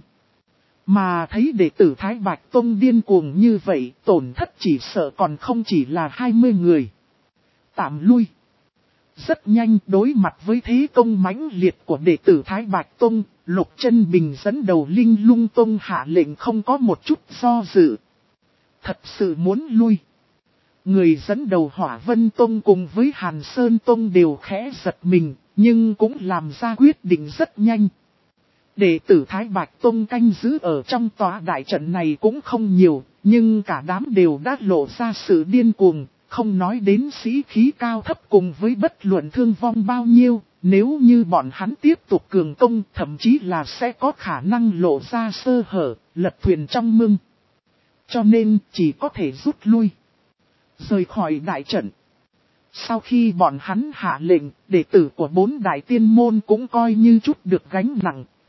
Mà thấy đệ tử Thái Bạch Tông điên cuồng như vậy, tổn thất chỉ sợ còn không chỉ là hai mươi người. Tạm lui. Rất nhanh đối mặt với thế công mãnh liệt của đệ tử Thái Bạch Tông, Lục Chân Bình dẫn đầu Linh Lung Tông hạ lệnh không có một chút do dự. Thật sự muốn lui. Người dẫn đầu Hỏa Vân Tông cùng với Hàn Sơn Tông đều khẽ giật mình, nhưng cũng làm ra quyết định rất nhanh. Đệ tử Thái Bạch Tông canh giữ ở trong tòa đại trận này cũng không nhiều, nhưng cả đám đều đã lộ ra sự điên cuồng, không nói đến sĩ khí cao thấp cùng với bất luận thương vong bao nhiêu, nếu như bọn hắn tiếp tục cường công thậm chí là sẽ có khả năng lộ ra sơ hở, lật thuyền trong mương. Cho nên chỉ có thể rút lui, rời khỏi đại trận. Sau khi bọn hắn hạ lệnh, đệ tử của bốn đại tiên môn cũng coi như chút được gánh nặng,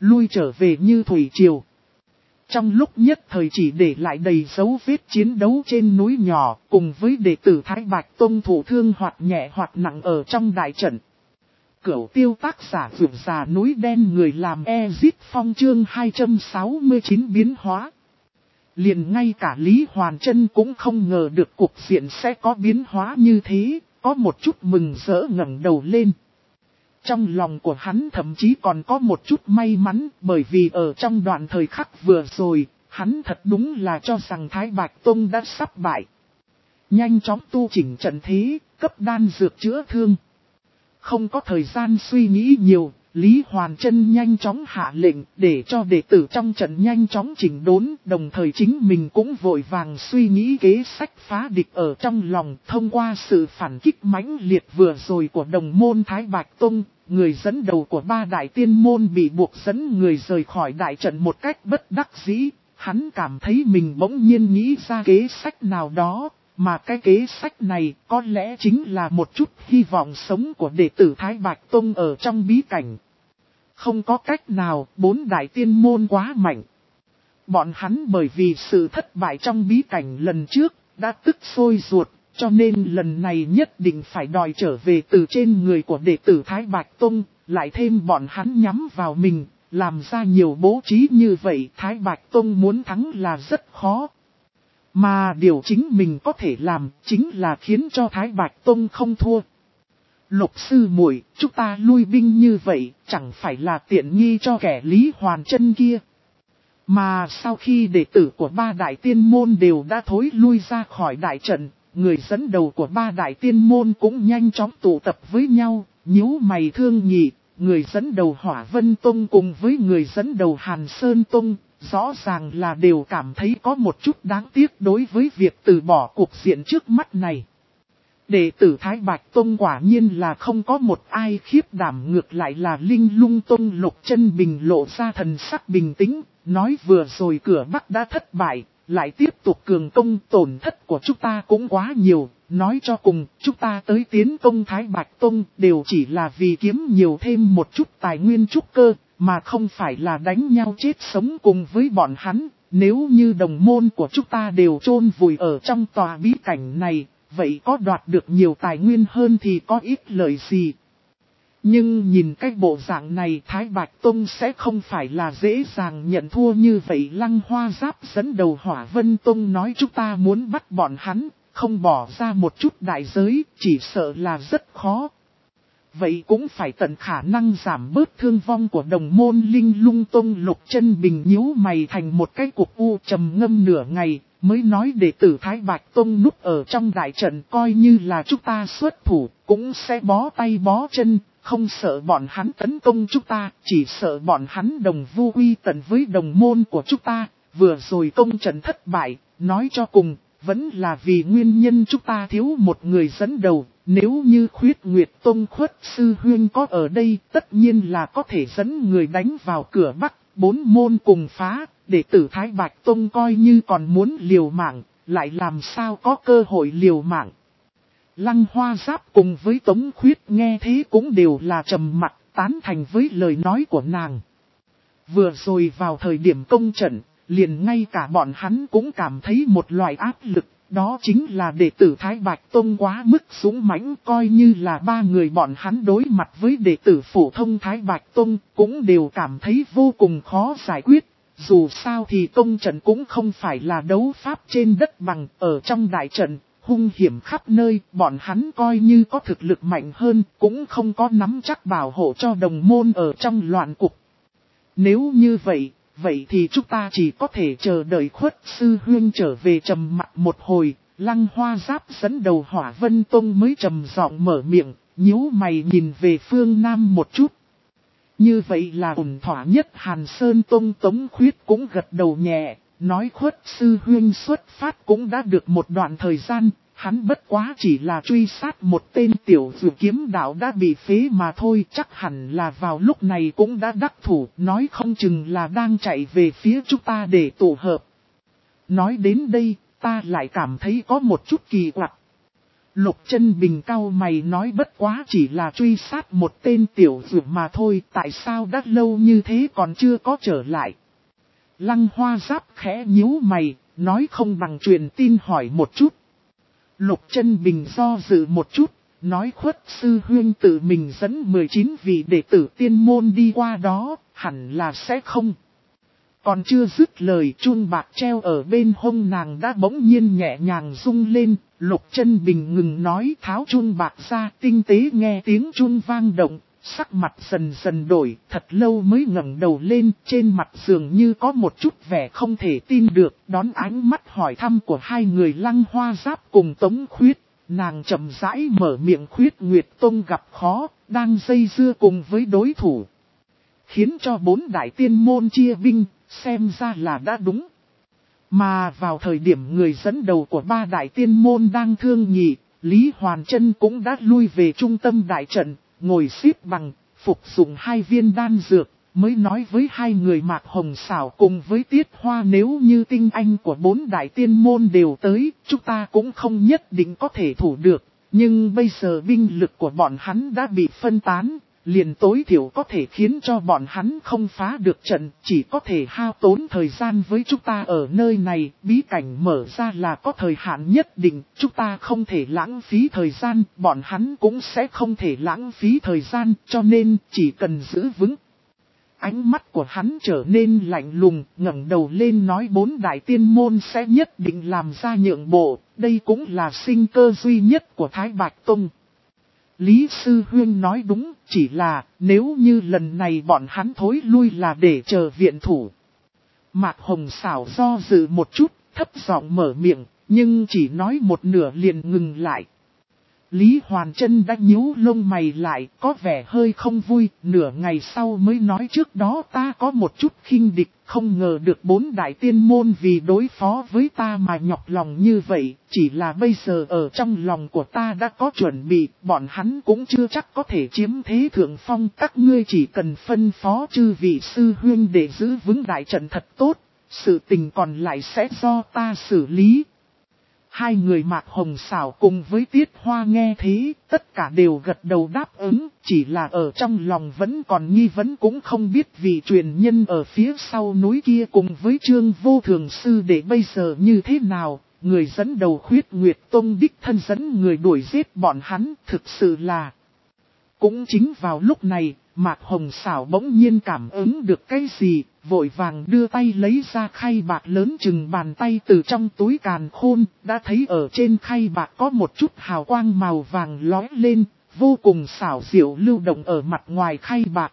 lui trở về như thủy triều. Trong lúc nhất thời chỉ để lại đầy dấu vết chiến đấu trên núi nhỏ, cùng với đệ tử Thái Bạch Tông thụ thương hoặc nhẹ hoặc nặng ở trong đại trận. Cửu tiêu tác giả vượt già núi đen người làm Ezit Phong chương hai trăm sáu mươi chín biến hóa. Liền ngay cả Lý Hoàn Trân cũng không ngờ được cuộc diện sẽ có biến hóa như thế, có một chút mừng rỡ ngẩng đầu lên. Trong lòng của hắn thậm chí còn có một chút may mắn, bởi vì ở trong đoạn thời khắc vừa rồi, hắn thật đúng là cho rằng Thái Bạch Tông đã sắp bại. Nhanh chóng tu chỉnh trận thế, cấp đan dược chữa thương. Không có thời gian suy nghĩ nhiều, Lý Hoàn Trân nhanh chóng hạ lệnh để cho đệ tử trong trận nhanh chóng chỉnh đốn, đồng thời chính mình cũng vội vàng suy nghĩ kế sách phá địch ở trong lòng. Thông qua sự phản kích mãnh liệt vừa rồi của đồng môn Thái Bạch Tông, người dẫn đầu của ba đại tiên môn bị buộc dẫn người rời khỏi đại trận một cách bất đắc dĩ. Hắn cảm thấy mình bỗng nhiên nghĩ ra kế sách nào đó. Mà cái kế sách này có lẽ chính là một chút hy vọng sống của đệ tử Thái Bạch Tông ở trong bí cảnh. Không có cách nào, bốn đại tiên môn quá mạnh. Bọn hắn bởi vì sự thất bại trong bí cảnh lần trước, đã tức sôi ruột, cho nên lần này nhất định phải đòi trở về từ trên người của đệ tử Thái Bạch Tông, lại thêm bọn hắn nhắm vào mình, làm ra nhiều bố trí như vậy. Thái Bạch Tông muốn thắng là rất khó. Mà điều chính mình có thể làm chính là khiến cho Thái Bạch Tông không thua. Lục sư muội, chúng ta lui binh như vậy chẳng phải là tiện nghi cho kẻ Lý Hoàn Trân kia. Mà sau khi đệ tử của ba đại tiên môn đều đã thối lui ra khỏi đại trận, người dẫn đầu của ba đại tiên môn cũng nhanh chóng tụ tập với nhau, nhíu mày thương nghị. Người dẫn đầu Hỏa Vân Tông cùng với người dẫn đầu Hàn Sơn Tông, rõ ràng là đều cảm thấy có một chút đáng tiếc đối với việc từ bỏ cuộc diện trước mắt này. Đệ tử Thái Bạch Tông quả nhiên là không có một ai khiếp đảm, ngược lại là Linh Lung Tông Lục Chân Bình lộ ra thần sắc bình tĩnh, nói vừa rồi cửa Bắc đã thất bại, lại tiếp tục cường công, tổn thất của chúng ta cũng quá nhiều, nói cho cùng chúng ta tới tiến công Thái Bạch Tông đều chỉ là vì kiếm nhiều thêm một chút tài nguyên trúc cơ, mà không phải là đánh nhau chết sống cùng với bọn hắn. Nếu như đồng môn của chúng ta đều chôn vùi ở trong tòa bí cảnh này, vậy có đoạt được nhiều tài nguyên hơn thì có ít lợi gì. Nhưng nhìn cái bộ dạng này Thái Bạch Tông sẽ không phải là dễ dàng nhận thua như vậy. Lăng Hoa Giáp dẫn đầu Hỏa Vân Tông nói chúng ta muốn bắt bọn hắn, không bỏ ra một chút đại giới, chỉ sợ là rất khó. Vậy cũng phải tận khả năng giảm bớt thương vong của đồng môn. Linh Lung Tông Lục Chân Bình nhíu mày thành một cái cục u, trầm ngâm nửa ngày, mới nói đệ tử Thái Bạch Tông núp ở trong đại trận, coi như là chúng ta xuất thủ, cũng sẽ bó tay bó chân, không sợ bọn hắn tấn công chúng ta, chỉ sợ bọn hắn đồng vu quy tận với đồng môn của chúng ta. Vừa rồi công trận thất bại, nói cho cùng, vẫn là vì nguyên nhân chúng ta thiếu một người dẫn đầu. Nếu như Khuyết Nguyệt Tông Khuất Sư Huyên có ở đây, tất nhiên là có thể dẫn người đánh vào cửa Bắc, bốn môn cùng phá, đệ tử Thái Bạch Tông coi như còn muốn liều mạng, lại làm sao có cơ hội liều mạng. Lăng Hoa Giáp cùng với Tống Khuyết nghe thế cũng đều là trầm mặc, tán thành với lời nói của nàng. Vừa rồi vào thời điểm công trận, liền ngay cả bọn hắn cũng cảm thấy một loại áp lực. Đó chính là đệ tử Thái Bạch Tông quá mức dũng mãnh, coi như là ba người bọn hắn đối mặt với đệ tử phổ thông Thái Bạch Tông cũng đều cảm thấy vô cùng khó giải quyết. Dù sao thì công trận cũng không phải là đấu pháp trên đất bằng, ở trong đại trận, hung hiểm khắp nơi, bọn hắn coi như có thực lực mạnh hơn, cũng không có nắm chắc bảo hộ cho đồng môn ở trong loạn cục. Nếu như vậy, vậy thì chúng ta chỉ có thể chờ đợi Khuất Sư Huyên trở về. Trầm mặt một hồi, Lăng Hoa Giáp dẫn đầu Hỏa Vân Tông mới trầm giọng mở miệng, nhíu mày nhìn về phương Nam một chút. Như vậy là ổn thỏa nhất. Hàn Sơn Tông Tống Khuyết cũng gật đầu nhẹ, nói Khuất Sư Huyên xuất phát cũng đã được một đoạn thời gian, hắn bất quá chỉ là truy sát một tên tiểu dụ kiếm đạo đã bị phế mà thôi, chắc hẳn là vào lúc này cũng đã đắc thủ, nói không chừng là đang chạy về phía chúng ta để tụ hợp. Nói đến đây, ta lại cảm thấy có một chút kỳ quặc. Lục Chân Bình cau mày nói bất quá chỉ là truy sát một tên tiểu dược mà thôi, tại sao đã lâu như thế còn chưa có trở lại. Lăng Hoa Giáp khẽ nhíu mày, nói không bằng truyền tin hỏi một chút. Lục Chân Bình do dự một chút, nói Khuất sư huynh tự mình dẫn mười chín vị đệ tử tiên môn đi qua đó, hẳn là sẽ không. Còn chưa dứt lời, chun bạc treo ở bên hông nàng đã bỗng nhiên nhẹ nhàng rung lên. Lục Chân Bình ngừng nói, tháo chun bạc ra, tinh tế nghe tiếng chun vang động, sắc mặt dần dần đổi, thật lâu mới ngẩng đầu lên, trên mặt dường như có một chút vẻ không thể tin được, đón ánh mắt hỏi thăm của hai người Lăng Hoa Giáp cùng Tống Khuyết. Nàng chậm rãi mở miệng, Khuyết Nguyệt Tông gặp khó, đang dây dưa cùng với đối thủ, khiến cho bốn đại tiên môn chia binh, xem ra là đã đúng. Mà vào thời điểm người dẫn đầu của ba đại tiên môn đang thương nghị, Lý Hoàn Trân cũng đã lui về trung tâm đại trận, ngồi xếp bằng, phục dụng hai viên đan dược, mới nói với hai người Mạc Hồng Sảo cùng với Tiết Hoa, nếu như tinh anh của bốn đại tiên môn đều tới, chúng ta cũng không nhất định có thể thủ được. Nhưng bây giờ binh lực của bọn hắn đã bị phân tán, liền tối thiểu có thể khiến cho bọn hắn không phá được trận, chỉ có thể hao tốn thời gian với chúng ta ở nơi này. Bí cảnh mở ra là có thời hạn nhất định, chúng ta không thể lãng phí thời gian, bọn hắn cũng sẽ không thể lãng phí thời gian, cho nên chỉ cần giữ vững. Ánh mắt của hắn trở nên lạnh lùng, ngẩng đầu lên nói bốn đại tiên môn sẽ nhất định làm ra nhượng bộ, đây cũng là sinh cơ duy nhất của Thái Bạch Tông. Lý Sư Huyên nói đúng, chỉ là nếu như lần này bọn hắn thối lui là để chờ viện thủ. Mạc Hồng Sảo do dự một chút, thấp giọng mở miệng, nhưng chỉ nói một nửa liền ngừng lại. Lý Hoàn Trân đã nhíu lông mày lại, có vẻ hơi không vui, nửa ngày sau mới nói trước đó ta có một chút khinh địch, không ngờ được bốn đại tiên môn vì đối phó với ta mà nhọc lòng như vậy, chỉ là bây giờ ở trong lòng của ta đã có chuẩn bị, bọn hắn cũng chưa chắc có thể chiếm thế thượng phong, các ngươi chỉ cần phân phó chư vị sư huyên để giữ vững đại trận thật tốt, sự tình còn lại sẽ do ta xử lý. Hai người Mạc Hồng Sảo cùng với Tiết Hoa nghe thế, tất cả đều gật đầu đáp ứng, chỉ là ở trong lòng vẫn còn nghi vấn, cũng không biết vị truyền nhân ở phía sau núi kia cùng với Trương Vô Thường Sư để bây giờ như thế nào. Người dẫn đầu Khuyết Nguyệt Tông đích thân dẫn người đuổi giết bọn hắn, thực sự là. Cũng chính vào lúc này, Mạc Hồng Sảo bỗng nhiên cảm ứng được cái gì, vội vàng đưa tay lấy ra khay bạc lớn chừng bàn tay từ trong túi càn khôn, đã thấy ở trên khay bạc có một chút hào quang màu vàng lóe lên, vô cùng xảo diệu lưu động ở mặt ngoài khay bạc.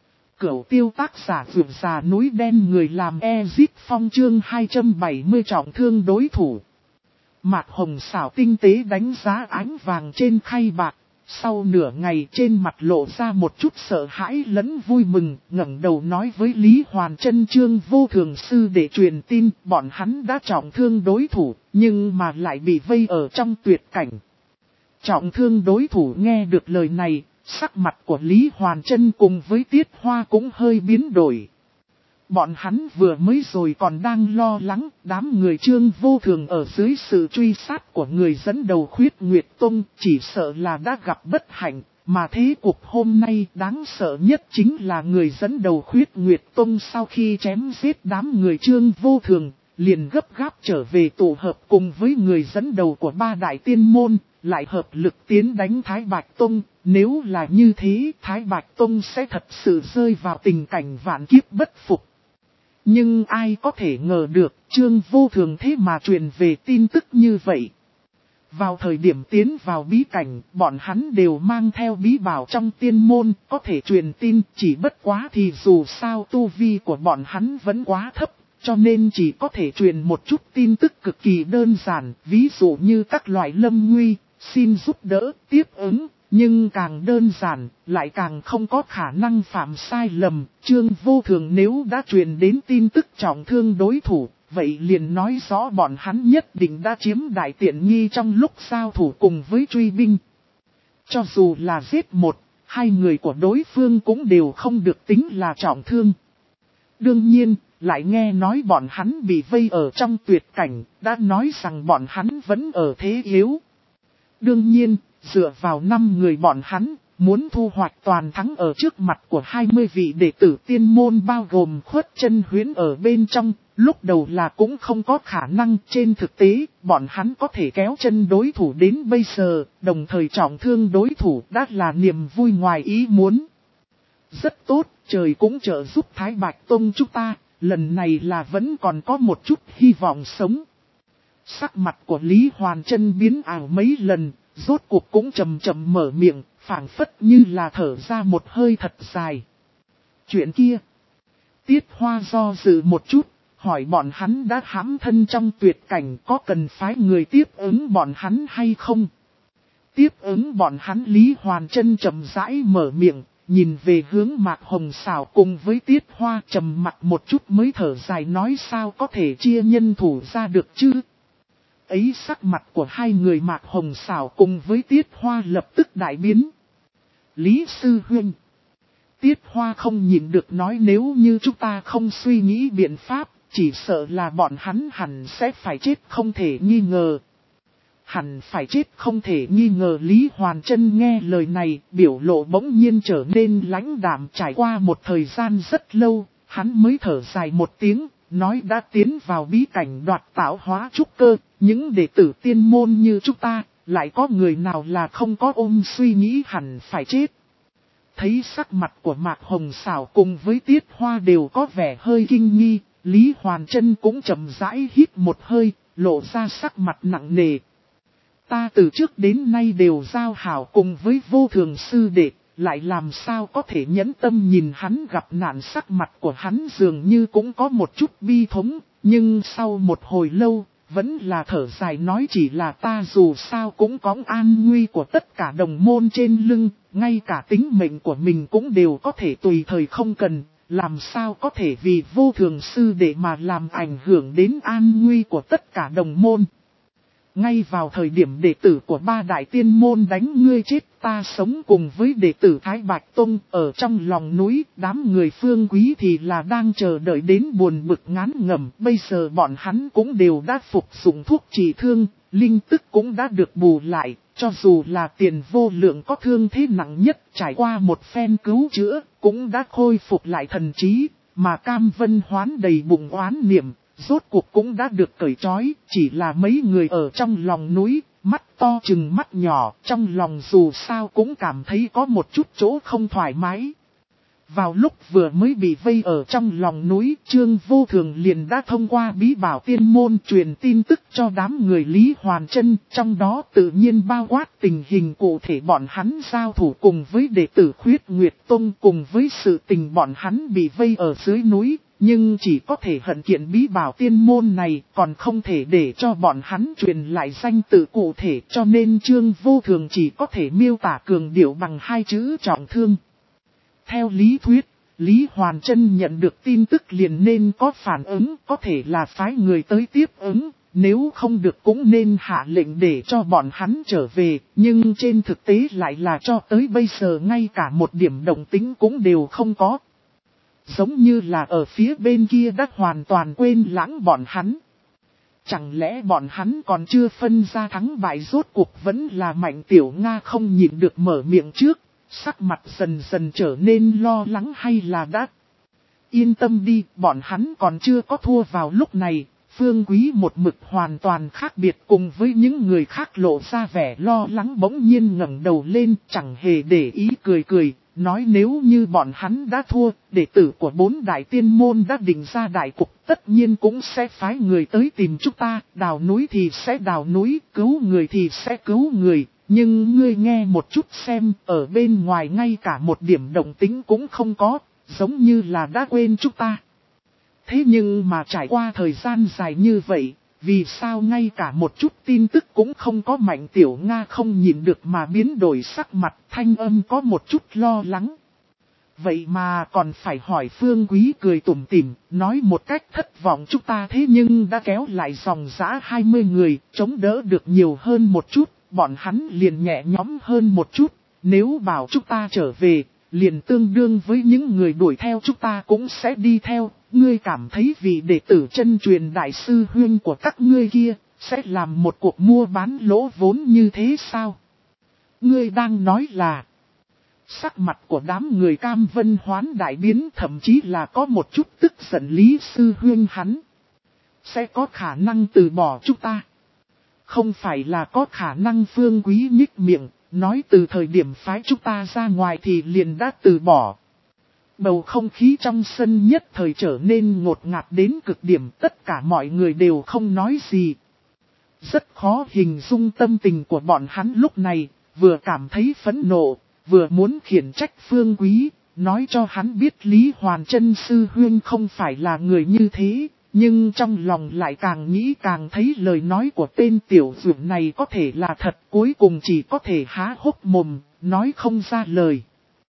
Cửu Tiêu tác giả Vượt Già Núi Đen, người làm Ezit Phong, chương hai trăm bảy mươi trọng thương đối thủ. Mạc Hồng Sảo tinh tế đánh giá ánh vàng trên khay bạc. Sau nửa ngày trên mặt lộ ra một chút sợ hãi lẫn vui mừng, ngẩng đầu nói với Lý Hoàn Trân, Trương Vô Thường Sư để truyền tin, bọn hắn đã trọng thương đối thủ, nhưng mà lại bị vây ở trong tuyệt cảnh. Trọng thương đối thủ nghe được lời này, sắc mặt của Lý Hoàn Trân cùng với Tiết Hoa cũng hơi biến đổi. Bọn hắn vừa mới rồi còn đang lo lắng, đám người Trương Vô Thường ở dưới sự truy sát của người dẫn đầu Khuyết Nguyệt Tông, chỉ sợ là đã gặp bất hạnh, mà thế cục hôm nay đáng sợ nhất chính là người dẫn đầu Khuyết Nguyệt Tông sau khi chém giết đám người Trương Vô Thường, liền gấp gáp trở về tụ hợp cùng với người dẫn đầu của ba đại tiên môn, lại hợp lực tiến đánh Thái Bạch Tông. Nếu là như thế, Thái Bạch Tông sẽ thật sự rơi vào tình cảnh vạn kiếp bất phục. Nhưng ai có thể ngờ được, Trương Vô Thường thế mà truyền về tin tức như vậy. Vào thời điểm tiến vào bí cảnh, bọn hắn đều mang theo bí bảo trong tiên môn, có thể truyền tin, chỉ bất quá thì dù sao tu vi của bọn hắn vẫn quá thấp, cho nên chỉ có thể truyền một chút tin tức cực kỳ đơn giản, ví dụ như các loại lâm nguy, xin giúp đỡ, tiếp ứng. Nhưng càng đơn giản, lại càng không có khả năng phạm sai lầm. Trương Vô Thường nếu đã truyền đến tin tức trọng thương đối thủ, vậy liền nói rõ bọn hắn nhất định đã chiếm đại tiện nghi trong lúc giao thủ cùng với truy binh. Cho dù là giết một, hai người của đối phương cũng đều không được tính là trọng thương. Đương nhiên, lại nghe nói bọn hắn bị vây ở trong tuyệt cảnh, đã nói rằng bọn hắn vẫn ở thế yếu. Đương nhiên, dựa vào năm người bọn hắn, muốn thu hoạch toàn thắng ở trước mặt của hai mươi vị đệ tử tiên môn bao gồm Khuất Chân Huyễn ở bên trong, lúc đầu là cũng không có khả năng. Trên thực tế, bọn hắn có thể kéo chân đối thủ đến bây giờ, đồng thời trọng thương đối thủ đã là niềm vui ngoài ý muốn. Rất tốt, trời cũng trợ giúp Thái Bạch Tông chúng ta, lần này là vẫn còn có một chút hy vọng sống. Sắc mặt của Lý Hoàn Chân biến ảo mấy lần, rốt cuộc cũng chậm chậm mở miệng, phảng phất như là thở ra một hơi thật dài. Chuyện kia, Tiết Hoa do dự một chút, hỏi bọn hắn đã hãm thân trong tuyệt cảnh có cần phái người tiếp ứng bọn hắn hay không? Tiếp ứng bọn hắn Lý Hoàn Chân chậm rãi mở miệng, nhìn về hướng Mạc Hồng Sảo cùng với Tiết Hoa trầm mặt một chút mới thở dài nói sao có thể chia nhân thủ ra được chứ? Ấy sắc mặt của hai người Mạc Hồng Sảo cùng với Tiết Hoa lập tức đại biến. Lý Sư Huynh. Tiết Hoa không nhìn được nói nếu như chúng ta không suy nghĩ biện pháp, chỉ sợ là bọn hắn hẳn sẽ phải chết không thể nghi ngờ. Hẳn phải chết không thể nghi ngờ. Lý Hoàn Chân nghe lời này, biểu lộ bỗng nhiên trở nên lãnh đạm. Trải qua một thời gian rất lâu, hắn mới thở dài một tiếng, nói đã tiến vào bí cảnh đoạt tạo hóa trúc cơ, những đệ tử tiên môn như chúng ta, lại có người nào là không có ôm suy nghĩ hẳn phải chết. Thấy sắc mặt của Mạc Hồng Sảo cùng với Tiết Hoa đều có vẻ hơi kinh nghi, Lý Hoàn Chân cũng chậm rãi hít một hơi, lộ ra sắc mặt nặng nề. Ta từ trước đến nay đều giao hảo cùng với Vô Thường sư đệ, lại làm sao có thể nhẫn tâm nhìn hắn gặp nạn. Sắc mặt của hắn dường như cũng có một chút bi thống, nhưng sau một hồi lâu, vẫn là thở dài nói chỉ là ta dù sao cũng có an nguy của tất cả đồng môn trên lưng, ngay cả tính mệnh của mình cũng đều có thể tùy thời không cần, làm sao có thể vì Vô Thường sư đệ mà làm ảnh hưởng đến an nguy của tất cả đồng môn. Ngay vào thời điểm đệ tử của ba đại tiên môn đánh ngươi chết, ta sống cùng với đệ tử Thái Bạch Tông ở trong lòng núi, đám người Phương Quý thì là đang chờ đợi đến buồn bực ngán ngẩm. Bây giờ bọn hắn cũng đều đã phục dụng thuốc trị thương, linh tức cũng đã được bù lại, cho dù là Tiền Vô Lượng có thương thế nặng nhất trải qua một phen cứu chữa, cũng đã khôi phục lại thần trí, mà Cam Vân Hoán đầy bụng oán niệm. Rốt cuộc cũng đã được cởi trói, chỉ là mấy người ở trong lòng núi, mắt to chừng mắt nhỏ, trong lòng dù sao cũng cảm thấy có một chút chỗ không thoải mái. Vào lúc vừa mới bị vây ở trong lòng núi, Trương Vô Thường liền đã thông qua bí bảo tiên môn truyền tin tức cho đám người Lý Hoàn Chân, trong đó tự nhiên bao quát tình hình cụ thể bọn hắn giao thủ cùng với đệ tử Khuyết Nguyệt Tông cùng với sự tình bọn hắn bị vây ở dưới núi. Nhưng chỉ có thể hận kiện bí bảo tiên môn này, còn không thể để cho bọn hắn truyền lại danh tự cụ thể, cho nên Trương Vô Thường chỉ có thể miêu tả cường điệu bằng hai chữ trọng thương. Theo lý thuyết, Lý Hoàn Chân nhận được tin tức liền nên có phản ứng, có thể là phái người tới tiếp ứng, nếu không được cũng nên hạ lệnh để cho bọn hắn trở về, nhưng trên thực tế lại là cho tới bây giờ ngay cả một điểm động tĩnh cũng đều không có. Giống như là ở phía bên kia đã hoàn toàn quên lãng bọn hắn. Chẳng lẽ bọn hắn còn chưa phân ra thắng bại, rốt cuộc vẫn là Mạnh Tiểu Nga không nhịn được mở miệng trước, sắc mặt dần dần trở nên lo lắng hay là đã. Yên tâm đi, bọn hắn còn chưa có thua. Vào lúc này, Phương Quý một mực hoàn toàn khác biệt cùng với những người khác lộ ra vẻ lo lắng, bỗng nhiên ngẩng đầu lên chẳng hề để ý cười cười. Nói nếu như bọn hắn đã thua, đệ tử của bốn đại tiên môn đã định ra đại cục, tất nhiên cũng sẽ phái người tới tìm chúng ta, đào núi thì sẽ đào núi, cứu người thì sẽ cứu người, nhưng ngươi nghe một chút xem, ở bên ngoài ngay cả một điểm động tĩnh cũng không có, giống như là đã quên chúng ta. Thế nhưng mà trải qua thời gian dài như vậy, vì sao ngay cả một chút tin tức cũng không có? Mạnh Tiểu Nga không nhìn được mà biến đổi sắc mặt, thanh âm có một chút lo lắng. Vậy mà còn phải hỏi. Phương Quý cười tủm tỉm, nói một cách thất vọng chúng ta thế nhưng đã kéo lại dòng dã hai mươi người, chống đỡ được nhiều hơn một chút, bọn hắn liền nhẹ nhõm hơn một chút, nếu bảo chúng ta trở về, liền tương đương với những người đuổi theo chúng ta cũng sẽ đi theo. Ngươi cảm thấy vị đệ tử chân truyền đại sư huynh của các ngươi kia, Sẽ làm một cuộc mua bán lỗ vốn như thế sao? Ngươi đang nói là... Sắc mặt của đám người Cam Vân Hoán đại biến, thậm chí là có một chút tức giận Lý Sư Huynh hắn. Sẽ có khả năng từ bỏ chúng ta. Không phải là có khả năng Phương Quý nhích miệng, nói từ thời điểm phái chúng ta ra ngoài thì liền đã từ bỏ. Bầu không khí trong sân nhất thời trở nên ngột ngạt đến cực điểm, tất cả mọi người đều không nói gì. Rất khó hình dung tâm tình của bọn hắn lúc này, vừa cảm thấy phẫn nộ, vừa muốn khiển trách Phương Quý, nói cho hắn biết Lý Hoàn Chân Sư Huynh không phải là người như thế, nhưng trong lòng lại càng nghĩ càng thấy lời nói của tên tiểu dược này có thể là thật, cuối cùng chỉ có thể há hốc mồm, nói không ra lời.